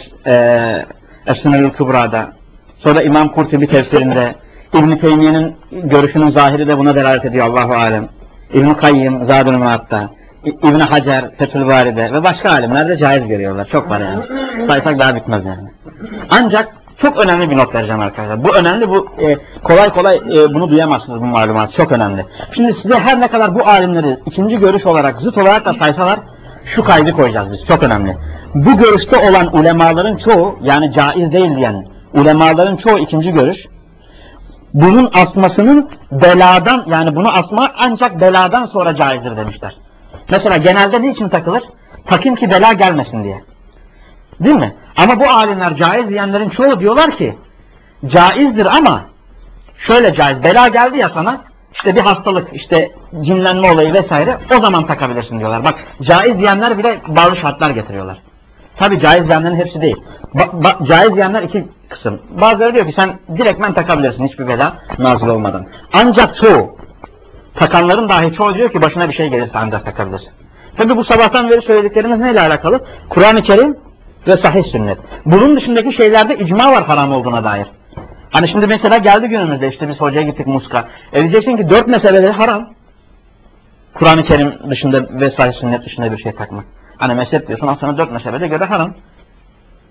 Es-Sünel-i Kübra'da. Sonra İmam Kurtubi tefsirinde. İbn Teymiye'nin görüşünün zahiri de buna delalet ediyor Allahu alem. İbn Kayyim Zadül Maat'ta. İbn Hacer Fethül Bari'de ve başka alimler de caiz görüyorlar. Çok var yani. Saysak daha bitmez yani. Ancak çok önemli bir not vereceğim arkadaşlar. Bu önemli, bu e, kolay kolay e, bunu duyamazsınız bu malumat. Çok önemli. Şimdi size her ne kadar bu alimleri ikinci görüş olarak, zıt olarak da saysalar şu kaydı koyacağız biz. Çok önemli. Bu görüşte olan ulemaların çoğu, yani caiz değil diyen ulemaların çoğu ikinci görüş. Bunun asmasının beladan, yani bunu asma ancak beladan sonra caizdir demişler. Mesela genelde niçin takılır? Takayım ki bela gelmesin diye. Değil mi? Ama bu alimler caiz diyenlerin çoğu diyorlar ki caizdir ama şöyle caiz. Bela geldi ya sana, işte bir hastalık, işte cinlenme olayı vesaire, o zaman takabilirsin diyorlar. Bak caiz diyenler bile bazı şartlar getiriyorlar. Tabi caiz diyenlerin hepsi değil. Ba caiz diyenler iki kısım. Bazıları diyor ki sen direktmen takabilirsin hiçbir bela nazil olmadan. Ancak çoğu, takanların dahi çoğu diyor ki başına bir şey gelirse ancak takabilirsin. Tabi bu sabahtan beri söylediklerimiz neyle alakalı? Kur'an-ı Kerim ve sahih sünnet. Bunun dışındaki şeylerde icma var haram olduğuna dair. Hani şimdi mesela geldi günümüzde işte biz hocaya gittik muska. E diyeceksin ki dört meseleleri haram. Kur'an-ı Kerim dışında ve sahih sünnet dışında bir şey takmak. Hani mezhep diyorsun, al sana dört mezhebede göre haram.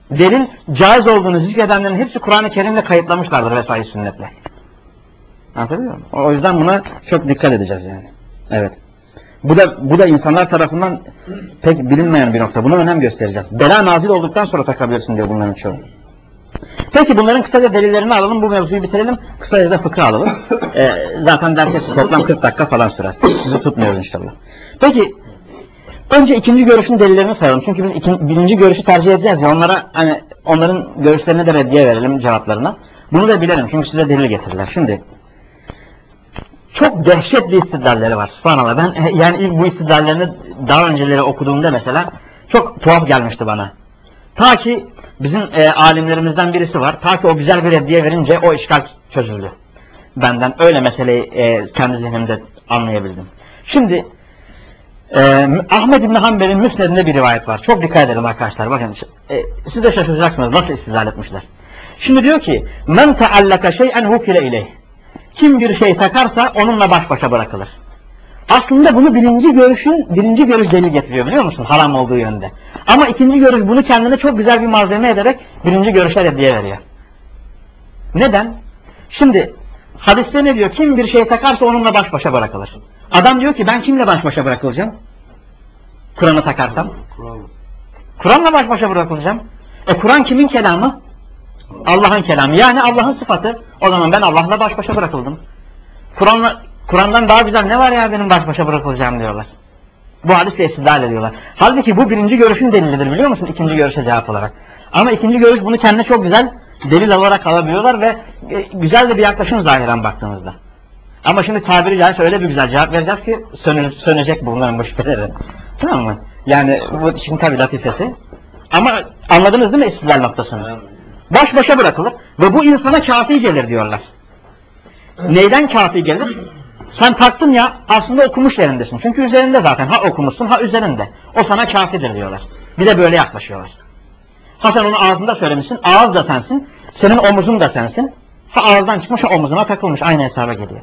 delil caiz olduğunu zikredenlerin hepsi Kur'an-ı Kerim'le kayıtlamışlardır ve sahih sünnetle. Anlatabiliyor muyum? O yüzden buna çok dikkat edeceğiz yani. Evet. Bu da bu da insanlar tarafından pek bilinmeyen bir nokta. Buna önem göstereceğiz. Bela nazil olduktan sonra takabilirsin diyor bunların çoğu. Peki bunların kısaca delillerini alalım. Bu mevzuyu bitirelim. Kısaca da fıkıh alalım. Ee, zaten ders toplam kırk dakika falan sürer. Sizi tutmuyoruz inşallah. Peki önce ikinci görüşün delillerini sayalım. Çünkü biz ikinci, birinci görüşü tercih edeceğiz ya, onlara hani onların görüşlerine de reddiye verelim, cevaplarına. Bunu da bilelim çünkü size delil getirirler. Şimdi çok dehşet bir istidlalleri var. Subhanallah. Ben yani ilk bu istidlallerini daha önceleri okuduğumda mesela çok tuhaf gelmişti bana. Ta ki bizim e, alimlerimizden birisi var. Ta ki o güzel bir reddiye verince o işgal çözüldü. Benden öyle meseleyi e, kendi zihnimde anlayabildim. Şimdi e, Ahmed İbni Hanbel'in Müsned'inde bir rivayet var. Çok dikkat edelim arkadaşlar. Bakın e, siz de şaşıracaksınız nasıl istidlal etmişler. Şimdi diyor ki men teallaka şey'en hukile ileyh. Kim bir şey takarsa onunla baş başa bırakılır. Aslında bunu birinci görüşün, birinci görüş delil getiriyor biliyor musun? Haram olduğu yönde. Ama ikinci görüş bunu kendine çok güzel bir malzeme ederek birinci görüşe reddiye veriyor. Neden? Şimdi hadiste ne diyor? Kim bir şey takarsa onunla baş başa bırakılır. Adam diyor ki ben kimle baş başa bırakılacağım? Kur'an'ı takarsam. Kur'an'la baş başa bırakılacağım. E Kur'an kimin kelamı? Allah'ın kelamı. Yani Allah'ın sıfatı. O zaman ben Allah'la baş başa bırakıldım. Kur'an'la Kur'an'dan daha güzel ne var ya benim baş başa bırakılacağım diyorlar. Bu hadisle istidlal ediyorlar. Halbuki bu birinci görüşün delilidir biliyor musun? İkinci görüşe cevap olarak. Ama ikinci görüş bunu kendine çok güzel delil olarak alabiliyorlar ve e, güzel de bir yaklaşım zahiren baktığınızda. Ama şimdi tabiri caizse öyle bir güzel cevap vereceğiz ki sönü, sönecek bunların bu şüpheleri. Tamam mı? Yani bu şimdi tabii latifesi. Ama anladınız değil mi istidlal noktasını? Baş başa bırakılır ve bu insana kafi gelir diyorlar. Neyden kafi gelir? Sen taktın ya aslında okumuş yerindesin. Çünkü üzerinde zaten ha okumuşsun ha üzerinde. O sana kafidir diyorlar. Bir de böyle yaklaşıyorlar. Ha sen onu ağzında söylemişsin, ağız da sensin, senin omuzun da sensin. Ha ağızdan çıkmış ha omuzuna takılmış, aynı hesaba geliyor.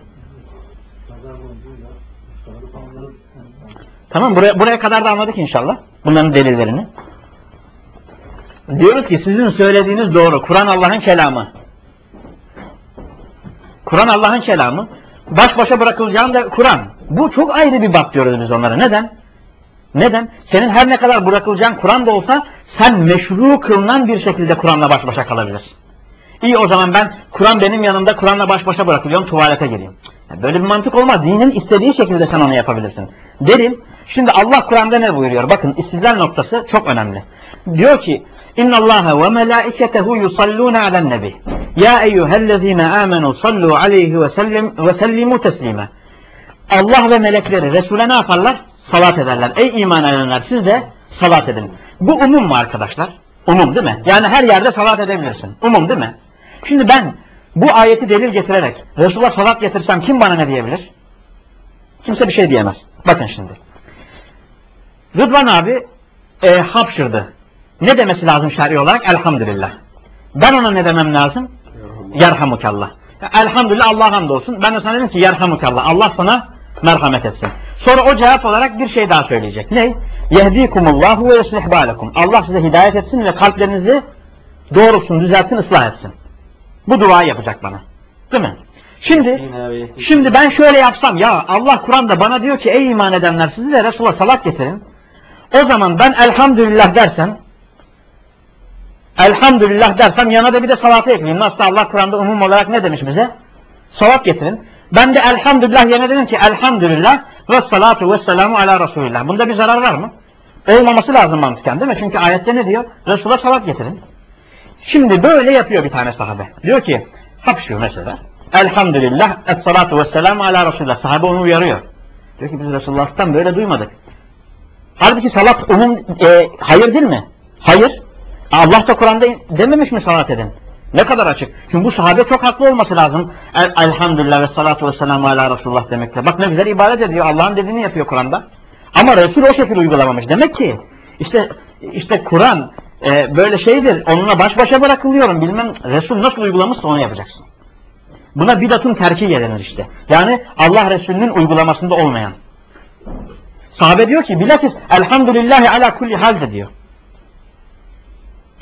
Tamam, buraya, buraya kadar da anladık inşallah bunların delillerini. Diyoruz ki sizin söylediğiniz doğru. Kur'an Allah'ın kelamı. Kur'an Allah'ın kelamı. Baş başa bırakılacağın da Kur'an. Bu çok ayrı bir bab diyoruz biz onlara. Neden? Neden? Senin her ne kadar bırakılacağın Kur'an da olsa sen meşru kılınan bir şekilde Kur'an'la baş başa kalabilirsin. İyi o zaman ben Kur'an benim yanımda Kur'an'la baş başa bırakılıyorum, tuvalete gireyim. Yani böyle bir mantık olmaz. Dinin istediği şekilde sen onu yapabilirsin. Delil. Şimdi Allah Kur'an'da ne buyuruyor? Bakın istidlal noktası çok önemli. Diyor ki İnna Allaha ve melaiketehu yusalluna alen nebi. Ya eyyühellezine amenu sallu aleyhi ve sellim ve sellimu teslime. Allah ve melekleri Resul'e ne yaparlar? Salat ederler. Ey iman edenler siz de salat edin. Bu umum mu arkadaşlar? Umum değil mi? Yani her yerde salat edebilirsin. Umum değil mi? Şimdi ben bu ayeti delil getirerek Resul'a salat getirsem kim bana ne diyebilir? Kimse bir şey diyemez. Bakın şimdi. Rıdvan abi e, hapşırdı. Ne demesi lazım şer'i olarak? Elhamdülillah. Ben ona ne demem lazım? Yerhamukallah. Elhamdülillah Allah'a hamdolsun. Ben de sana dedim ki yerhamukallah. Allah sana merhamet etsin. Sonra o cevap olarak bir şey daha söyleyecek. Ne? Yehdikumullahu ve yuslih balekum. Allah size hidayet etsin ve kalplerinizi doğrultsun, düzeltsin, ıslah etsin. Bu duayı yapacak bana. Değil mi? Şimdi şimdi ben şöyle yapsam ya Allah Kur'an'da bana diyor ki ey iman edenler siz de Resul'a salat getirin. O zaman ben elhamdülillah dersem elhamdülillah dersem yana da bir de salatı ekleyeyim. Nasıl Allah Kur'an'da umum olarak ne demiş bize? Salat getirin. Ben de elhamdülillah yerine dedim ki elhamdülillah ve salatu ve selamu ala Resulillah. Bunda bir zarar var mı? Olmaması lazım mantıken değil mi? Çünkü ayette ne diyor? Resul'a salat getirin. Şimdi böyle yapıyor bir tane sahabe. Diyor ki hapşıyor mesela. Elhamdülillah et salatu ve selamu ala Resulillah. Sahabe onu uyarıyor. Diyor ki biz Resulullah'tan böyle duymadık. Halbuki salat umum e, hayır değil mi? Hayır. Allah da Kur'an'da dememiş mi salat edin? Ne kadar açık. Çünkü bu sahabe çok haklı olması lazım. El, elhamdülillah ve salatu ve selamu ala Resulullah demekle. Bak ne güzel ibadet ediyor. Allah'ın dediğini yapıyor Kur'an'da. Ama Resul o şekilde uygulamamış. Demek ki işte işte Kur'an e, böyle şeydir. Onunla baş başa bırakılıyorum. Bilmem Resul nasıl uygulamışsa onu yapacaksın. Buna bidatın terki denir işte. Yani Allah Resulü'nün uygulamasında olmayan. Sahabe diyor ki bilakis elhamdülillahi ala kulli halde diyor.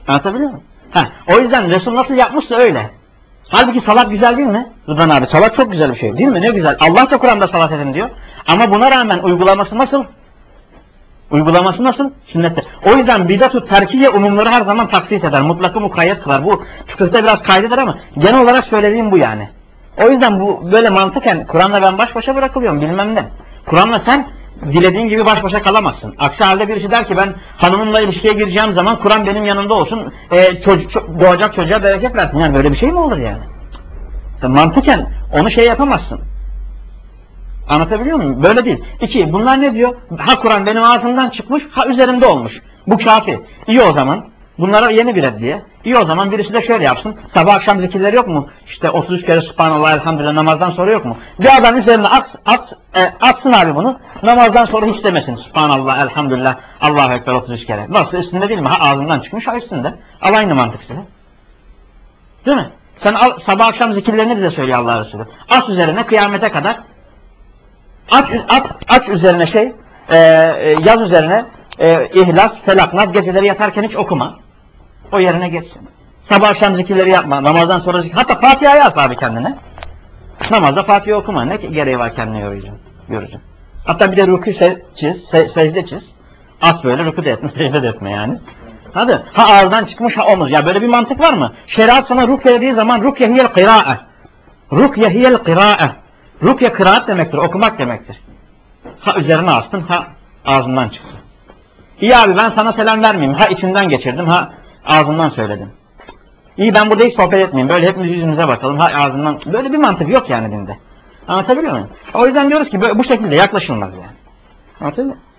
Anlatabiliyor muyum? Ha, o yüzden Resul nasıl yapmışsa öyle. Halbuki salat güzel değil mi? Rıdvan abi, salat çok güzel bir şey değil mi? Ne güzel. Allah da Kur'an'da salat edin diyor. Ama buna rağmen uygulaması nasıl? Uygulaması nasıl? Sünnette. O yüzden bidat-ı terkiye umumları her zaman taksis eder. Mutlakı mukayyet kılar. Bu fıkıhta biraz kaydedir ama genel olarak söylediğim bu yani. O yüzden bu böyle mantıken Kur'an'la ben baş başa bırakılıyorum bilmem ne. Kur'an'la sen dilediğin gibi baş başa kalamazsın. Aksi halde birisi der ki ben hanımımla ilişkiye gireceğim zaman Kur'an benim yanımda olsun. E, çocuk, doğacak çocuğa bereket versin. Yani böyle bir şey mi olur yani? Mantıken onu şey yapamazsın. Anlatabiliyor muyum? Böyle değil. İki, bunlar ne diyor? Ha Kur'an benim ağzımdan çıkmış, ha üzerimde olmuş. Bu kafi. İyi o zaman. Bunlara yeni bir reddiye. İyi o zaman birisi de şöyle yapsın. Sabah akşam zikirleri yok mu? İşte otuz üç kere Subhanallah elhamdülillah namazdan sonra yok mu? Bir adam üzerine at, at, e, atsın abi bunu. Namazdan sonra hiç demesin. Subhanallah elhamdülillah Allahu Ekber otuz üç kere. Nasıl üstünde değil mi? Ha ağzından çıkmış, ha üstünde. Al aynı mantık size. Değil mi? Sen al, sabah akşam zikirlerini bize söylüyor Allah Resulü. At üzerine kıyamete kadar. Aç, aç, aç üzerine şey, e, yaz üzerine e, İhlas, Felak, Nas geceleri yatarken hiç okuma. O yerine geçsin. Sabah akşam zikirleri yapma, namazdan sonra zikir. Hatta Fatiha'yı as abi kendine. Namazda Fatiha okuma. Ne gereği var kendine yoracaksın, yoracaksın. Hatta bir de rükû se çiz, se secde çiz. As böyle rükû de etme, secde de etme yani. Hadi. Ha ağızdan çıkmış ha omuz. Ya böyle bir mantık var mı? Şeriat sana rukye dediği zaman rukye hiyel kıra'e. Rukye hiyel kıra'e. Rukye kıraat demektir, okumak demektir. Ha üzerine astın, ha ağzından çıksın. İyi abi ben sana selam vermeyeyim. Ha içinden geçirdim, ha ağzından söyledim. İyi ben burada hiç sohbet etmeyeyim. Böyle hepimiz yüzümüze bakalım, ha ağzından. Böyle bir mantık yok yani dinde. Anlatabiliyor muyum? O yüzden diyoruz ki böyle, bu şekilde yaklaşılmaz yani. Anlatabiliyor muyum?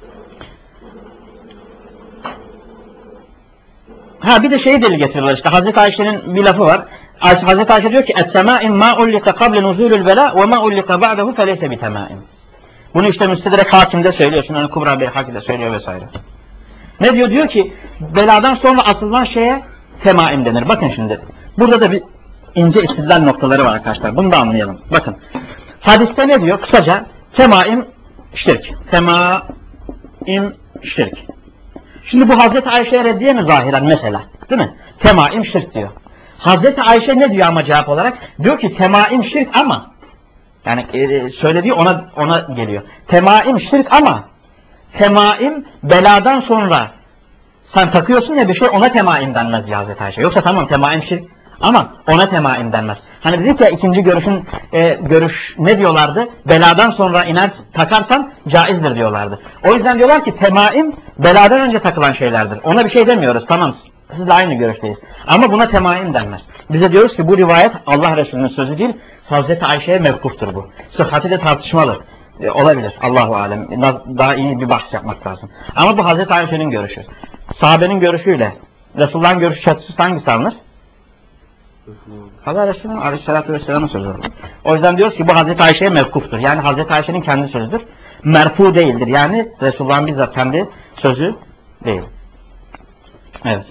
Ha bir de şeyi delil getiriyorlar işte. Hazreti Ayşe'nin bir lafı var. Hazreti Ayşe diyor ki "Et-temâim mâ ullika kable nuzûlül belâ ve mâ ullika ba'dehu feleyse bitemâim." Bunu işte Müstedrek Hakim'de söylüyor. Şunları Kubra Beyhaki'de söylüyor vesaire. Ne diyor? Diyor ki beladan sonra asılan şeye temaim denir. Bakın şimdi. Burada da bir ince istidlal noktaları var arkadaşlar. Bunu da anlayalım. Bakın. Hadiste ne diyor? Kısaca temaim şirk. Temaim şirk. Şimdi bu Hazreti Ayşe'ye reddiye mi zahiren mesela? Değil mi? Temaim şirk diyor. Hazreti Ayşe ne diyor ama cevap olarak? Diyor ki temaim şirk ama yani e, söylediği ona ona geliyor. Temaim şirk ama temaim beladan sonra sen takıyorsun ya bir şey ona temaim denmez diyor Hazreti Ayşe. Yoksa tamam temaim şirk ama ona temaim denmez. Hani dedik ya ikinci görüşün e, görüş ne diyorlardı? Beladan sonra iner takarsan caizdir diyorlardı. O yüzden diyorlar ki temaim beladan önce takılan şeylerdir. Ona bir şey demiyoruz tamam. Sizle aynı görüşteyiz. Ama buna temaim denmez. Bize diyoruz ki bu rivayet Allah Resulü'nün sözü değil, Hazreti Ayşe'ye mevkuftur bu. Sıhhati de tartışmalı. E, olabilir. Allahu alem. Daha iyi bir bahs yapmak lazım. Ama bu Hazreti Ayşe'nin görüşü. Sahabenin görüşüyle Resulullah'ın görüşü çatışısı hangisi alınır? Allah Resulü'nün aleyhissalatü vesselam'ın sözü. O yüzden diyoruz ki bu Hazreti Ayşe'ye mevkuftur. Yani Hazreti Ayşe'nin kendi sözüdür. Merfu değildir. Yani Resulullah'ın bizzat kendi sözü değil. Evet.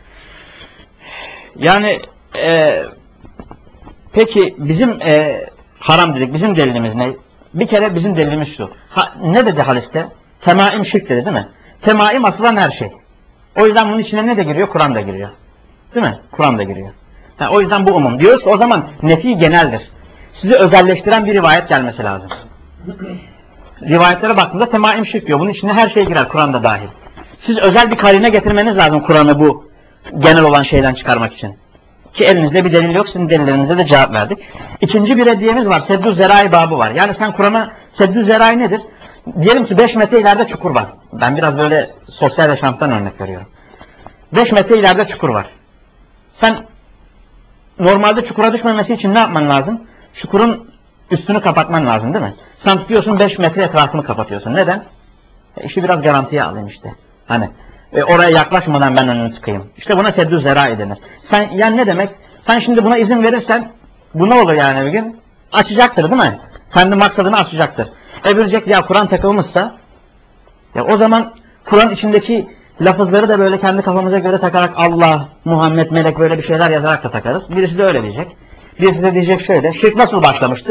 Yani e, peki bizim e, haram dedik. Bizim delilimiz ne? Bir kere bizim delilimiz şu. Ha, ne dedi hadiste? Temaim şirk dedi değil mi? Temaim asılan her şey. O yüzden bunun içine ne de giriyor? Kur'an da giriyor. Değil mi? Kur'an da giriyor. Ha, o yüzden bu umum. Diyoruz ki o zaman nefi geneldir. Sizi özelleştiren bir rivayet gelmesi lazım. Rivayetlere baktığında temaim şirk diyor. Bunun içine her şey girer. Kur'an'da dahil. Siz özel bir karine getirmeniz lazım Kur'an'ı bu genel olan şeyden çıkarmak için. Ki elinizde bir delil yok. Sizin delillerinize de cevap verdik. İkinci bir reddiyemiz var. Seddü Zerai babı var. Yani sen Kur'an'a Seddü Zerai nedir? Diyelim ki beş metre ileride çukur var. Ben biraz böyle sosyal yaşamdan örnek veriyorum. beş metre ileride çukur var. Sen normalde çukura düşmemesi için ne yapman lazım? Çukurun üstünü kapatman lazım değil mi? Sen tutuyorsun beş metre etrafını kapatıyorsun. Neden? E işi biraz garantiye alayım işte. Hani e, oraya yaklaşmadan ben önünü tıkayım. İşte buna seddü zerai denir. Sen yani ne demek? Sen şimdi buna izin verirsen bu ne olur yani bir gün? Açacaktır değil mi? Kendi maksadını açacaktır. E bilecek ya Kur'an takılmışsa ya o zaman Kur'an içindeki lafızları da böyle kendi kafamıza göre takarak Allah, Muhammed, melek böyle bir şeyler yazarak da takarız. Birisi de öyle diyecek. Birisi de diyecek şöyle. Şirk nasıl başlamıştı?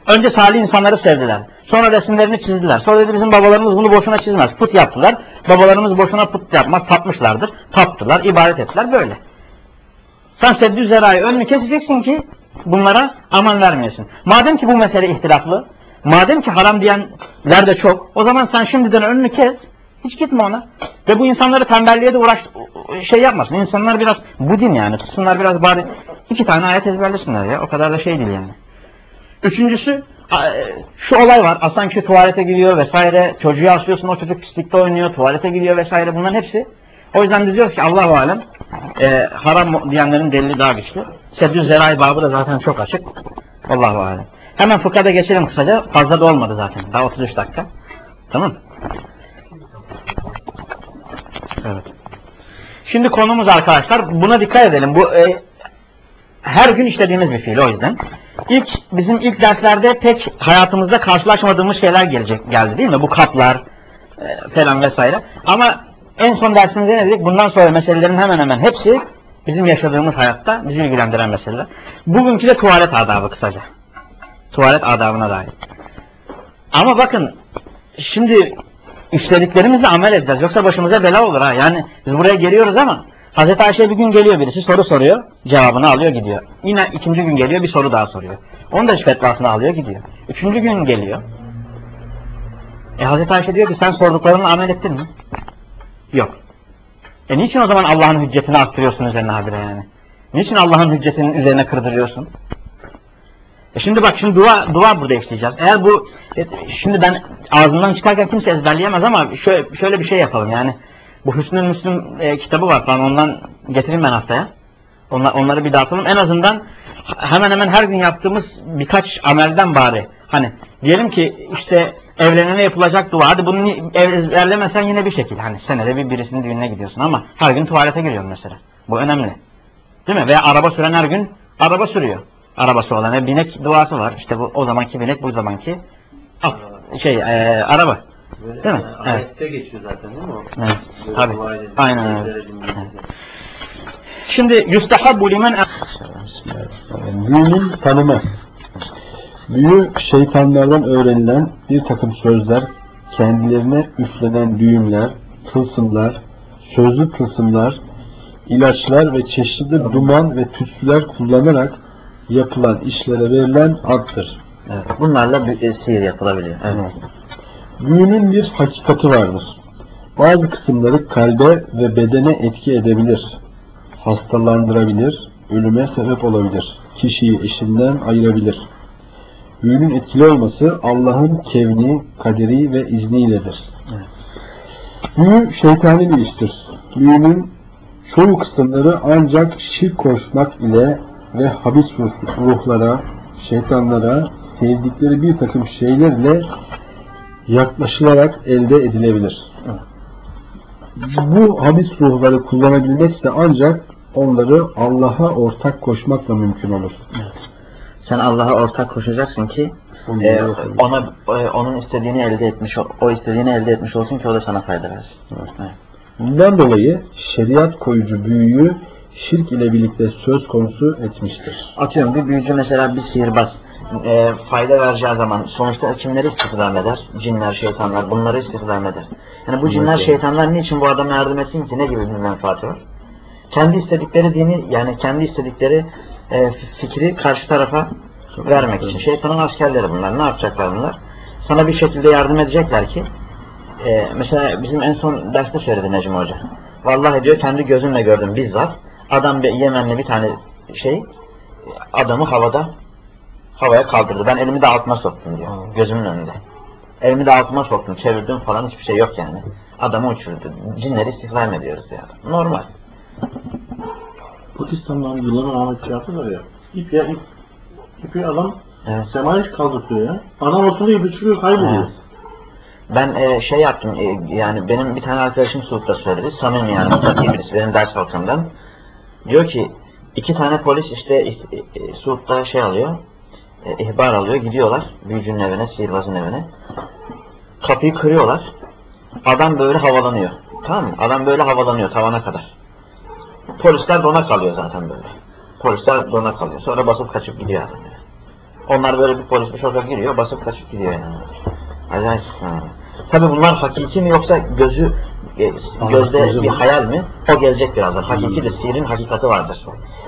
Önce salih insanları sevdiler. Sonra resimlerini çizdiler. Sonra dedi bizim babalarımız bunu boşuna çizmez. Put yaptılar. Babalarımız boşuna put yapmaz. Tapmışlardır. Taptılar. İbadet ettiler. Böyle. Sen seddü zerayı önünü keseceksin ki bunlara aman vermiyorsun. Madem ki bu mesele ihtilaflı, madem ki haram diyenler de çok, o zaman sen şimdiden önünü kes, hiç gitme ona. Ve bu insanları tembelliğe de uğraş, şey yapmasın. İnsanlar biraz, bu din yani, tutsunlar biraz bari iki tane ayet ezberlesinler ya, o kadar da şey değil yani. Üçüncüsü, şu olay var, aslan kişi tuvalete gidiyor vesaire, çocuğu asıyorsun, o çocuk pislikte oynuyor, tuvalete gidiyor vesaire, bunların hepsi. O yüzden biz diyoruz ki Allah-u Alem, e, haram diyenlerin delili daha güçlü. Seddü zerai babı da zaten çok açık. Allah-u Alem. Hemen fıkhada geçelim kısaca. Fazla da olmadı zaten. Daha otuz üç dakika. Tamam. Evet. Şimdi konumuz arkadaşlar. Buna dikkat edelim. Bu e, her gün işlediğimiz bir fiil o yüzden. İlk bizim ilk derslerde pek hayatımızda karşılaşmadığımız şeyler gelecek geldi değil mi? Bu kaplar e, falan vesaire. Ama en son dersimizde ne dedik? Bundan sonra meselelerin hemen hemen hepsi bizim yaşadığımız hayatta bizi ilgilendiren meseleler. Bugünkü de tuvalet adabı kısaca. Tuvalet adabına dair. Ama bakın şimdi işlediklerimizle amel edeceğiz. Yoksa başımıza bela olur ha. Yani biz buraya geliyoruz ama Hazreti Ayşe bir gün geliyor birisi soru soruyor. Cevabını alıyor gidiyor. Yine ikinci gün geliyor bir soru daha soruyor. Onu da fetvasını alıyor gidiyor. Üçüncü gün geliyor. E Hazreti Ayşe diyor ki sen sorduklarınla amel ettin mi? Yok. E niçin o zaman Allah'ın hüccetini arttırıyorsun üzerine habire yani? Niçin Allah'ın hüccetinin üzerine kırdırıyorsun? E şimdi bak şimdi dua dua burada işleyeceğiz. Eğer bu e, şimdi ben ağzımdan çıkarken kimse ezberleyemez ama şöyle, şöyle bir şey yapalım yani. Bu Hüsnü Müslüm e, kitabı var falan ondan getireyim ben haftaya. Onlar, onları bir dağıtalım. En azından hemen hemen her gün yaptığımız birkaç amelden bari. Hani diyelim ki işte evlenene yapılacak dua. Hadi bunu ezberlemesen yine bir şekil. Hani senede bir birisinin düğününe gidiyorsun ama her gün tuvalete giriyorsun mesela. Bu önemli. Değil mi? Veya araba süren her gün araba sürüyor. Arabası olan e, binek duası var. İşte bu o zamanki binek bu zamanki at, şey e, araba. Böyle değil mi? Yani Evet. ayette geçiyor zaten değil mi o? Evet. Böyle Tabii. dua edildiği Aynen öyle. şeylere dinlediği. Evet. Şimdi yustahabbu limen Büyünün tanımı. Büyü şeytanlardan öğrenilen bir takım sözler, kendilerine üflenen düğümler, tılsımlar, sözlü tılsımlar, ilaçlar ve çeşitli duman ve tütsüler kullanarak yapılan işlere verilen addır. evet. Bunlarla bir e, sihir yapılabiliyor. Evet. Büyünün bir hakikati vardır. Bazı kısımları kalbe ve bedene etki edebilir, hastalandırabilir, ölüme sebep olabilir, kişiyi eşinden ayırabilir. Büyünün etkili olması Allah'ın kevni, kaderi ve izniyledir. Evet. Büyü şeytani bir iştir. Büyünün çoğu kısımları ancak şirk koşmak ile ve habis ruhlara, şeytanlara, sevdikleri bir takım şeylerle yaklaşılarak elde edilebilir. Bu habis ruhları kullanabilmekse ancak onları Allah'a ortak koşmakla mümkün olur. Evet. Sen Allah'a ortak koşacaksın ki e, ona e, onun istediğini elde etmiş, o, o istediğini elde etmiş olsun ki o da sana fayda versin. Evet. Evet. Bundan dolayı şeriat koyucu büyüyü şirk ile birlikte söz konusu etmiştir. Atıyorum bir büyücü mesela bir sihirbaz e, fayda vereceği zaman sonuçta kimleri istihdam eder? Cinler, şeytanlar bunları istihdam eder. Yani bu cinler, Evet. şeytanlar niçin bu adama yardım etsin ki? Ne gibi bir menfaati var? Kendi istedikleri dini yani kendi istedikleri e, fikri karşı tarafa vermek için. Şeytanın askerleri bunlar. Ne yapacaklar bunlar? Sana bir şekilde yardım edecekler ki e, mesela bizim en son derste söyledi Necmi Hoca. Vallahi diyor kendi gözümle gördüm bizzat. Adam bir Yemenli bir tane şey adamı havada havaya kaldırdı. Ben elimi de altıma soktum diyor. Gözümün önünde. Elimi de altıma soktum. Çevirdim falan hiçbir şey yok yani. Adamı uçurdu. Cinleri istihdam ediyoruz yani. Normal. Pakistan'dan yılların Ahmet şey yaptılar ya. İp ya ip. İpi adam Evet. semaya hiç kaldırtıyor ya. Ana ortada ipi çıkıyor kayboluyor. Evet. Ben e, şey yaptım e, yani benim bir tane arkadaşım Suud'da söyledi. Samimi yani mutlaka birisi benim ders halkamdan. Diyor ki iki tane polis işte e, e, Suud'da şey alıyor. E, ihbar alıyor. Gidiyorlar büyücünün evine, sihirbazın evine. Kapıyı kırıyorlar. Adam böyle havalanıyor. Tamam mı? Adam böyle havalanıyor tavana kadar. Polisler dona kalıyor zaten böyle. Polisler dona kalıyor. Sonra basıp kaçıp gidiyor adam. Yani. Onlar böyle bir polis bir şoka giriyor, basıp kaçıp gidiyor yani. Acayip. Tabi bunlar hakiki mi yoksa gözü e, gözde bir hayal mi? O gelecek birazdan. Hakikidir. Sihirin hakikati vardır.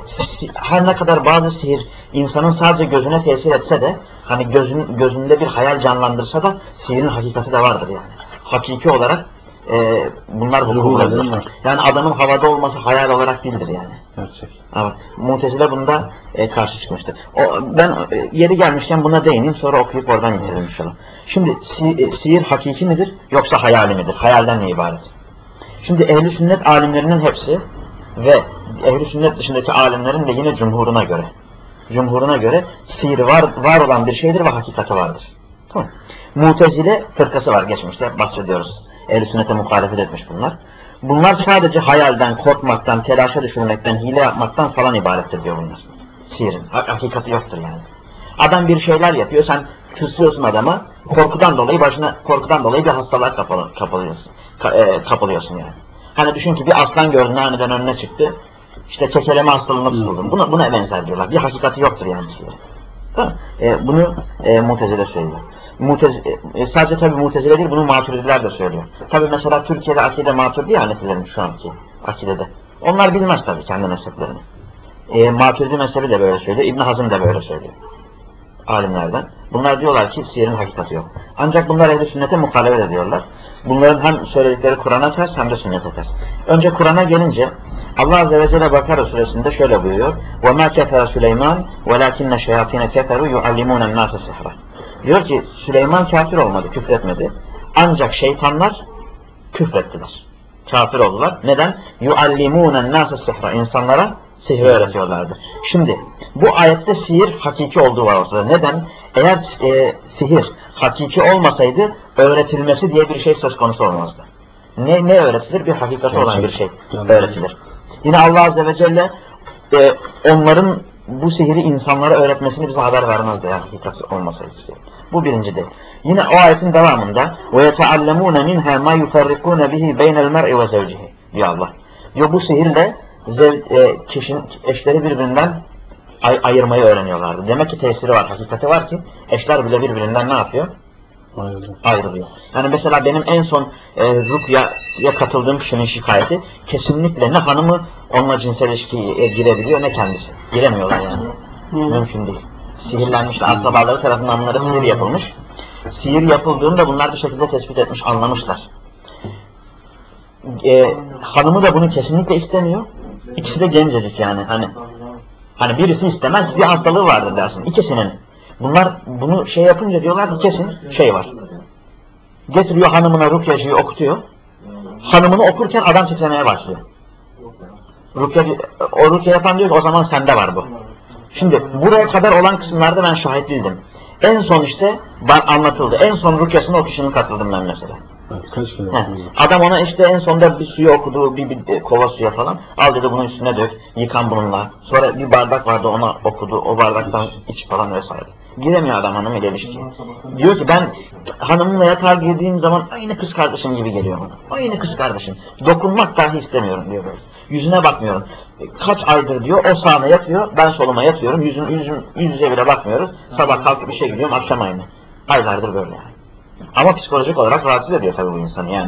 Her ne kadar bazı sihir insanın sadece gözüne tesir etse de, hani gözün, gözünde bir hayal canlandırsa da sihirin hakikati de vardır yani. Hakiki olarak e, bunlar bulunur. Yani adamın havada olması hayal olarak değildir yani. Gerçek. Evet. Mu'tezile bunda e, karşı çıkmıştır. O, ben e, yeri gelmişken buna değineyim, sonra okuyup oradan geçelim inşallah. Şimdi si, e, sihir hakiki midir yoksa hayali midir? Hayalden ne ibaret? Şimdi ehl-i sünnet alimlerinin hepsi ve ehl-i sünnet dışındaki alimlerin de yine cumhuruna göre cumhuruna göre sihir var, var olan bir şeydir ve hakikati vardır. Tamam. Mu'tezile fırkası var, geçmişte bahsediyoruz. Ehl-i sünnete muhalefet etmiş bunlar. Bunlar sadece hayalden, korkmaktan, telaşa düşürmekten, hile yapmaktan falan ibarettir diyor bunlar. Sihirin hakikati yoktur yani. Adam bir şeyler yapıyor, sen tıslıyorsun adama, korkudan dolayı başına, korkudan dolayı bir hastalığa kapalı, kapalıyorsun, ka, e, kapalıyorsun yani. Hani düşün ki bir aslan gördün, aniden önüne çıktı, işte kekeleme hastalığına tutuldun. Buna, buna benzer diyorlar. Bir hakikati yoktur yani sihirin. Tamam. E, bunu e, Mu'tezile söylüyor. Mutez, e, sadece tabi Mu'tezile değil, bunu Maturidiler de söylüyor. Tabi mesela Türkiye'de akide Maturidi Hanefilerin şu anki akidede. Onlar bilmez tabi kendi mezheplerini. E, Maturidi mezhebi de böyle söylüyor, İbn Hazm da böyle söylüyor. Alimlerden. Bunlar diyorlar ki sihirin hakikati yok. Ancak bunlar ehl-i sünnete muhalefet ediyorlar. Bunların hem söyledikleri Kur'an'a ters hem de sünnete ters. Önce Kur'an'a gelince Allah Azze ve Celle Bakara suresinde şöyle buyuruyor. وَمَا كَفَرَ سُلَيْمَانِ وَلَكِنَّ الشَّيَاطِينَ كَفَرُوا يُعَلِّمُونَ النَّاسَ السِّحْرَ. Diyor ki Süleyman kafir olmadı, küfretmedi. Ancak şeytanlar küfrettiler. Kafir oldular. Neden? يُعَلِّمُونَ النَّاسَ السِّحْرَ. İnsanlara sihri öğretiyorlardı. Şimdi bu ayette sihir hakiki olduğu var ortada. Neden? Eğer e, sihir hakiki olmasaydı öğretilmesi diye bir şey söz konusu olmazdı. Ne, ne öğretilir? Bir hakikati olan bir şey öğretilir. Yine Allah Azze ve Celle e, onların bu sihiri insanlara öğretmesini bize haber vermezdi eğer hakikati olmasaydı. Bu birinci değil. Yine o ayetin devamında وَيَتَعَلَّمُونَ مِنْهَا مَا يُفَرِّقُونَ بِهِ بَيْنَ الْمَرْءِ وَزَوْجِهِ diyor Allah. Diyor bu sihirle e, kişinin eşleri birbirinden ay ayırmayı öğreniyorlardı. Demek ki tesiri var, hakikati var ki eşler bile birbirinden ne yapıyor? Ayrılıyor. Ayrılıyor. Yani mesela benim en son e, Rukya'ya katıldığım kişinin şikayeti kesinlikle ne hanımı onunla cinsel ilişkiye girebiliyor ne kendisi. Giremiyorlar yani. Hı. Mümkün değil. Sihirlenmişler. Akrabaları tarafından bunlara sihir yapılmış. Sihir yapıldığında bunlar bir şekilde tespit etmiş, anlamışlar. E, hanımı da bunu kesinlikle istemiyor. İkisi de gencecik yani. Hani hani birisi istemez, bir hastalığı vardır dersin. İkisinin. Bunlar bunu şey yapınca diyorlar ki kesin şey var. Getiriyor hanımına rukyacıyı okutuyor. Hanımını okurken adam titremeye başlıyor. Rukyacı, o rukya yapan diyor ki o zaman sende var bu. Şimdi buraya kadar olan kısımlarda ben şahit değildim. En son işte anlatıldı. En son rukyasına o kişinin katıldım ben mesela. Heh. Adam ona işte en sonunda bir suyu okudu, bir, bir kova suya falan. Al dedi bunun üstüne dök, yıkan bununla. Sonra bir bardak vardı ona okudu, o bardaktan iç falan vesaire. Giremiyor adam hanımıyla ilişkiye. Diyor ki ben hanımımla yatağa girdiğim zaman aynı kız kardeşim gibi geliyor bana. Aynı kız kardeşim. Dokunmak dahi istemiyorum diyor böyle. Yüzüne bakmıyorum. Kaç aydır diyor o sağına yatıyor, ben soluma yatıyorum. Yüzün, yüzün, yüz yüze bile bakmıyoruz. Sabah kalkıp işe gidiyorum, akşam aynı. Aylardır böyle yani. Ama psikolojik olarak rahatsız ediyor tabii bu insanı yani.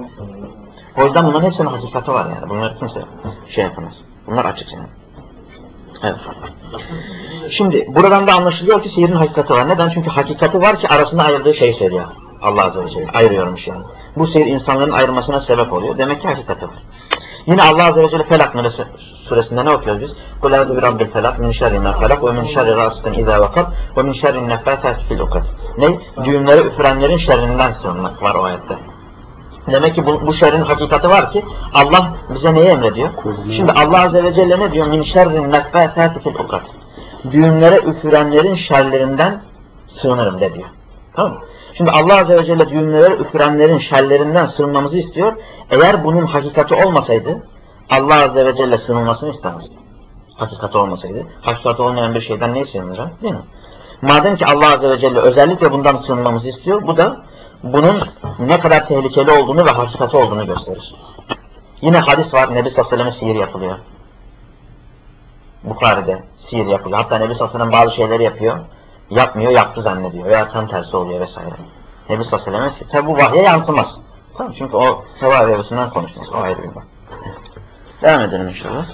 O yüzden bunların hepsinin hakikati var yani. Bunları kimse şey yapamaz. Bunlar açık yani. Evet. Şimdi buradan da anlaşılıyor ki sihirin hakikati var. Neden? Çünkü hakikati var ki arasında ayırdığı şeyi söylüyor. Allah Azze ve Celle ayırıyormuş yani. Bu sihir insanların ayrılmasına sebep oluyor. Demek ki hakikati var. Yine Allah Azze ve Celle Felak suresinde ne okuyoruz biz? Kul a'udhu bi rabbil felak min şerri ma felak ve min şerri gasikin iza vakab ve min şerri neffâsâti fil ukad. Ne? Düğümleri üfürenlerin şerrinden sığınmak var o ayette. Demek ki bu, bu şerrin hakikati var ki Allah bize neyi emrediyor? Şimdi Allah Azze ve Celle ne diyor? Min şerri neffâsâti fil ukad. Düğümlere üfürenlerin şerlerinden sığınırım de diyor. Tamam mı? Şimdi Allah Azze ve Celle düğümlere üfürenlerin şerlerinden sığınmamızı istiyor. Eğer bunun hakikati olmasaydı Allah Azze ve Celle sığınılmasını istemezdi. Hakikati olmasaydı. Hakikati olmayan bir şeyden neye sığınacağım? Değil mi? Madem ki Allah Azze ve Celle özellikle bundan sığınmamızı istiyor, bu da bunun ne kadar tehlikeli olduğunu ve hakikati olduğunu gösterir. Yine hadis var, Nebi sallallahu aleyhi ve sellem'e sihir yapılıyor. Bukhari'de sihir yapılıyor. Hatta Nebi sallallahu aleyhi ve sellem bazı şeyleri yapıyor. yapmıyor, yaptı zannediyor veya tam tersi oluyor vesaire. Nebi sallallahu aleyhi ve sellem tabi bu vahye yansımaz. Tamam, çünkü o seva revisinden konuşmuş, o ayrı bir bak. Devam edelim inşallah.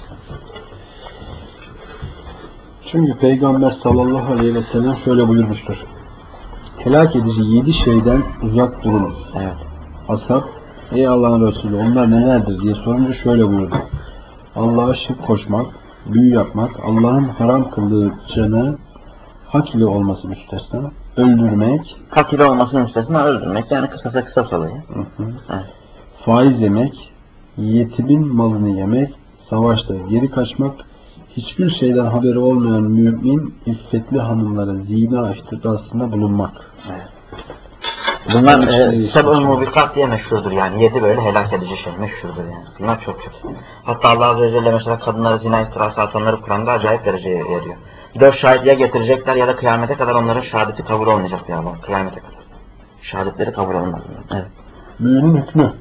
Çünkü Peygamber sallallahu aleyhi ve sellem şöyle buyurmuştur. Helak edici yedi şeyden uzak durun. Evet. Ashab, ey Allah'ın Resulü onlar nelerdir diye sorunca şöyle buyurdu. Allah'a şirk koşmak, büyü yapmak, Allah'ın haram kıldığı canı hak ile olması müstesna, öldürmek, Hak ile olmasının üstesine öldürmek, yani kısasa kısas oluyor. hı hı, Evet. faiz yemek, yetimin malını yemek, savaşta geri kaçmak, hiçbir şeyden haberi olmayan mümin, iffetli hanımlara zina iftirasında bulunmak. Evet. Bunlar Evet, e, evet. seb'ül mubikat diye meşhurdur yani. Yedi böyle helak edici şey meşhurdur yani. Bunlar çok kötü. Hatta Allah Azze ve Celle mesela kadınlara zina iftirası atanları Kur'an'da acayip dereceye veriyor. Dört şahit ya getirecekler ya da kıyamete kadar onların şehadeti kabul olmayacak diyor Allah. Kıyamete kadar. Şehadetleri kabul olmaz. Evet. Büyünün hükmü.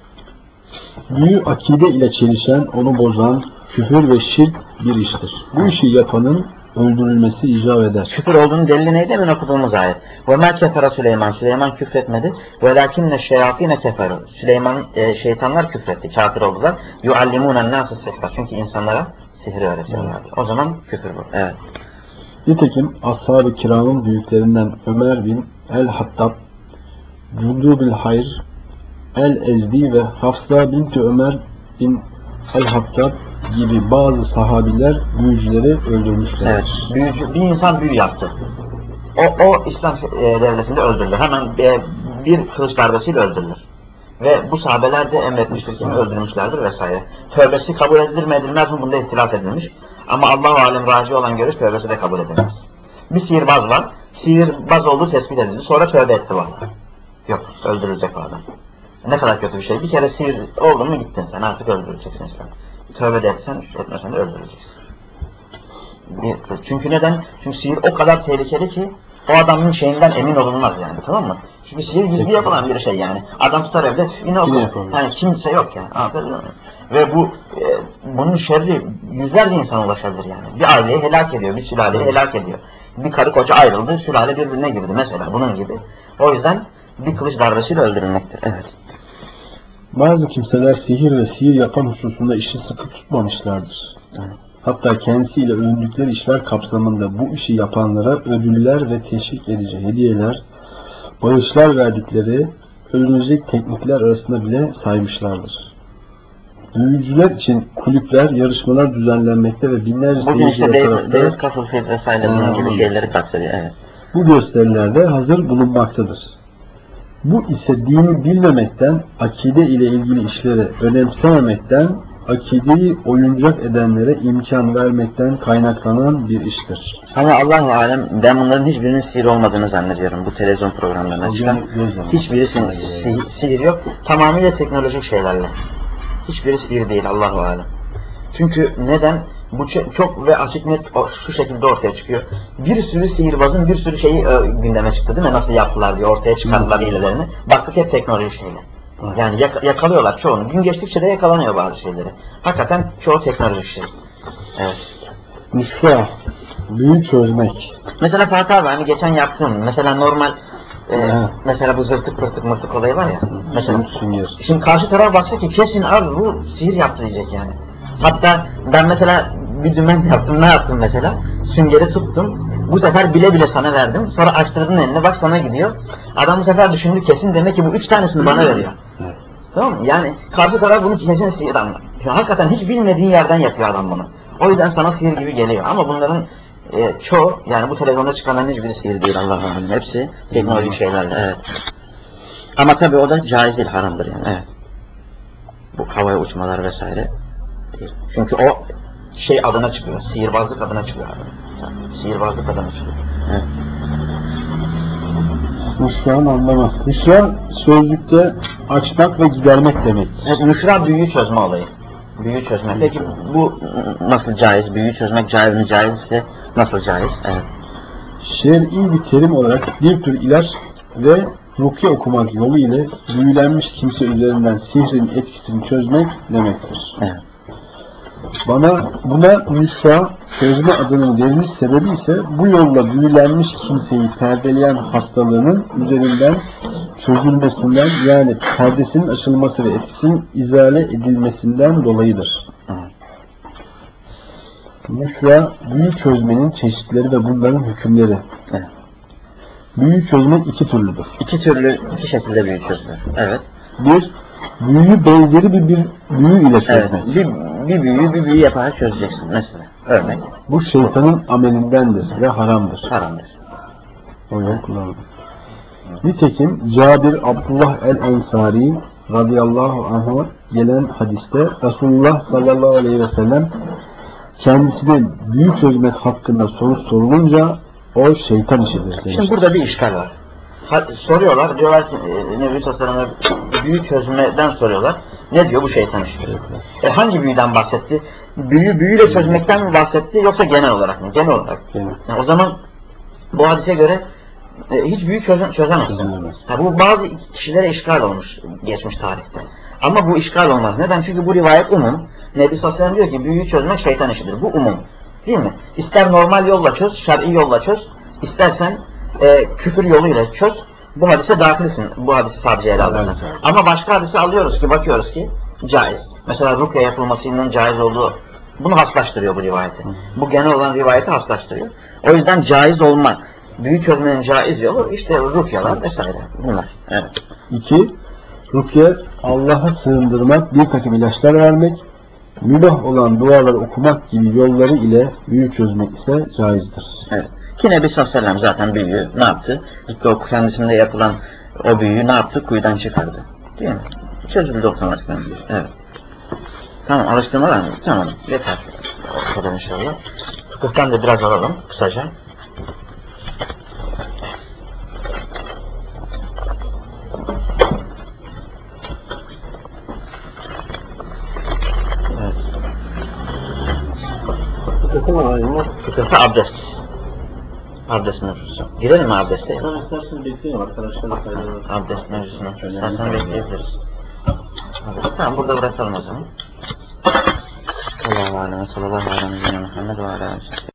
Büyü akide ile çelişen, onu bozan, küfür ve şirk bir iştir. Bu işi yapanın öldürülmesi icap eder. Küfür olduğunu delili neydi? Hemen okuduğumuz ayet. وَمَا كَفَرَ Süleyman. Süleyman küfretmedi. وَلَاكِنَّ الشَّيَاطِينَ كَفَرُوا. Süleyman, e, şeytanlar küfretti, kafir oldular. يُعَلِّمُونَ النَّاسَ السِّحْرَ. Çünkü insanlara sihri öğretiyorlardı. O zaman küfür bu. Evet. Nitekim ashab-ı kiramın büyüklerinden Ömer bin el-Hattab, Cundu bil Hayr, el-Ezdi ve Hafsa binti Ömer bin el-Hattab gibi bazı sahabiler büyücüleri öldürmüşler. Evet. Büyücü, bir insan büyü yaptı. O, o İslam e, devletinde öldürülür. Hemen e, bir kılıç darbesiyle öldürülür. Ve bu sahabeler de emretmiştir ki öldürmüşlerdir vesaire. Tövbesi kabul edilir mi edilmez mi? Bunda ihtilaf edilmiş. Ama Allah-u Alem raci olan görüş tövbesi de kabul edilmez. Bir sihirbaz var. Sihirbaz olduğu tespit edildi. Sonra tövbe etti vallahi. Yok, öldürülecek o adam. Ne kadar kötü bir şey. Bir kere sihir oldun mu gittin sen. Artık öldüreceksin sen. Tövbe de etsen, etmesen de öldüreceksin. Çünkü neden? Çünkü sihir o kadar tehlikeli ki o adamın şeyinden emin olunmaz yani, tamam mı? Çünkü sihir gizli yapılan bir şey yani. Adam tutar evde yine okur. Yani kimse yok yani. Anladın mı? Ve bu e, bunun şerri yüzlerce insana ulaşabilir yani. Bir aileyi helak ediyor, bir sülaleyi helak ediyor. Bir karı koca ayrıldı, sülale birbirine girdi mesela bunun gibi. O yüzden bir kılıç darbesiyle öldürülmektir. Evet. Bazı kimseler sihir ve sihir yapan hususunda işi sıkı tutmamışlardır. Evet. Hatta kendisiyle övündükleri işler kapsamında bu işi yapanlara ödüller ve teşvik edici hediyeler, bağışlar verdikleri övünecek teknikler arasında bile saymışlardır. Büyücüler için kulüpler, yarışmalar düzenlenmekte ve binlerce Bugün işte seyirciler Beyaz, tarafından Beyaz Kasılfil vesaire bunun gibi Hmm. şeyleri kastediyor. Evet. bu gösterilerde hazır bulunmaktadır. Bu ise dini bilmemekten, akide ile ilgili işleri önemsememekten, akideyi oyuncak edenlere imkan vermekten kaynaklanan bir iştir. Ama Allah-u Alem ben bunların hiçbirinin sihir olmadığını zannediyorum bu televizyon programlarına çıkan. Hiçbirisi sihir, sihir yok. Tamamıyla teknolojik şeylerle. Hiçbiri sihir değil Allah-u Alem. Çünkü neden? Bu çok ve açık net şu şekilde ortaya çıkıyor. Bir sürü sihirbazın bir sürü şeyi e, gündeme çıktı değil mi? Nasıl yaptılar diye ortaya çıkardılar hilelerini. Baktık hep teknolojik şeyler. Yani yak yakalıyorlar çoğunu. Gün geçtikçe de yakalanıyor bazı şeyleri. Hakikaten çoğu teknolojik şey. Evet. Nüsra, büyü çözmek. Mesela Fatih abi hani geçen yaptığım mesela normal e, Evet. mesela bu zırtık pırtık mırtık olayı var ya. Mesela Sünger. şimdi karşı taraf baksa ki kesin abi bu sihir yaptı diyecek yani. Hatta ben mesela bir dümen yaptım, ne yaptım mesela? Süngeri tuttum. Bu sefer bile bile sana verdim. Sonra açtırdın eline bak sana gidiyor. Adam bu sefer düşündü kesin demek ki bu üç tanesini bana veriyor. Evet. Tamam mı? Yani karşı taraf bunu kesin sihir anlar. Hakikaten hiç bilmediğin yerden yapıyor adam bunu. O yüzden sana sihir gibi geliyor. Ama bunların e, çoğu yani bu televizyonda çıkanların hiçbiri sihir değil Allah'a emanet. Hepsi teknolojik şeylerle. Evet. Ama tabii o da caiz değil, haramdır yani. Evet. Bu havaya uçmalar vesaire. Çünkü o şey adına çıkıyor. Sihirbazlık adına çıkıyor adına. Yani sihirbazlık adına çıkıyor. Evet. Nüsra'nın anlamı. Nüsra sözlükte açmak ve gidermek demektir. Evet, nüfra büyü çözme olayı. Büyü çözme. Peki bu nasıl caiz? Büyü çözmek caiz mi? Caizse nasıl caiz? Evet. Şer'i bir terim olarak bir tür ilaç ve rukiye okumak yolu ile büyülenmiş kimse üzerinden sihrin etkisini çözmek demektir. Evet. Bana buna nüsha çözme adının veriliş sebebi ise bu yolla büyülenmiş kimseyi perdeleyen hastalığının üzerinden çözülmesinden, yani perdesinin açılması ve etkisinin izale edilmesinden dolayıdır. Nüsha, büyü çözmenin çeşitleri ve bunların hükümleri. Evet. Büyü çözmek iki türlüdür. İki türlü, iki şekilde büyü çözülür. Evet. Bir, büyüyü benzeri bir, bir büyü ile çözmek. Evet. Bir, bir büyü, bir büyü yaparak çözeceksin mesela. Örnek. Bu şeytanın amelindendir ve haramdır. Haramdır. O yol kullanılır. Nitekim Cabir Abdullah el-Ensari radıyallahu anh'a gelen hadiste Resulullah sallallahu aleyhi ve sellem kendisine büyü çözmek hakkında soru sorulunca o şeytan işidir demiş. Şimdi burada bir işgal var. Ha, soruyorlar, diyorlar ki e, Nebi Sallallahu büyü çözmeden soruyorlar. Ne diyor bu şeytan işi? E, hangi büyüden bahsetti? Büyü büyüyle çözmekten mi bahsetti yoksa genel olarak mı? Genel olarak. Genel. Yani o zaman bu hadise göre e, hiç büyü çöze, çözemez. Çözemez. Ha, bu bazı kişilere işgal olmuş geçmiş tarihte. Ama bu işgal olmaz. Neden? Çünkü bu rivayet umum. Nebi Sallallahu aleyhi ve sellem diyor ki büyüyü çözmek şeytan işidir. Bu umum. Değil mi? İster normal yolla çöz, şer'i yolla çöz. İstersen e, küfür yoluyla çöz. Bu hadise dahilsin. Bu hadisi sadece ele alırsan. Ama başka hadise alıyoruz ki, bakıyoruz ki caiz. Mesela rukya yapılmasının caiz olduğu, bunu haslaştırıyor bu rivayeti. Bu genel olan rivayeti haslaştırıyor. O yüzden caiz olma, büyü çözmenin caiz yolu işte rukyalar vesaire. Bunlar. Evet. İki, rukye Allah'a sığındırmak, bir takım ilaçlar vermek, mübah olan duaları okumak gibi yolları ile büyü çözmek ise caizdir. Evet. Ki Nebi sallallahu aleyhi ve sellem zaten büyüyü ne yaptı? İlk o kendisinde yapılan o büyüyü ne yaptı? Kuyudan çıkardı. Değil mi? Çözüldü otomatikman. Evet. Tamam, alıştırmalar mı? Tamam. Yeter. O kadar inşallah. Fıkıhtan da biraz alalım kısaca. Evet. Fıkıhtan alalım. Fıkıhta abdest. Abdest mevzusu. Girelim mi abdeste? Ben istersen bekliyorum arkadaşlar. Abdest mevzusuna. Zaten bekleyebiliriz. Tamam, burada bırakalım o zaman. Allah'a emanet olun. Sallallahu aleyhi ve sellem. Muhammed ve aleyhi ve sellem.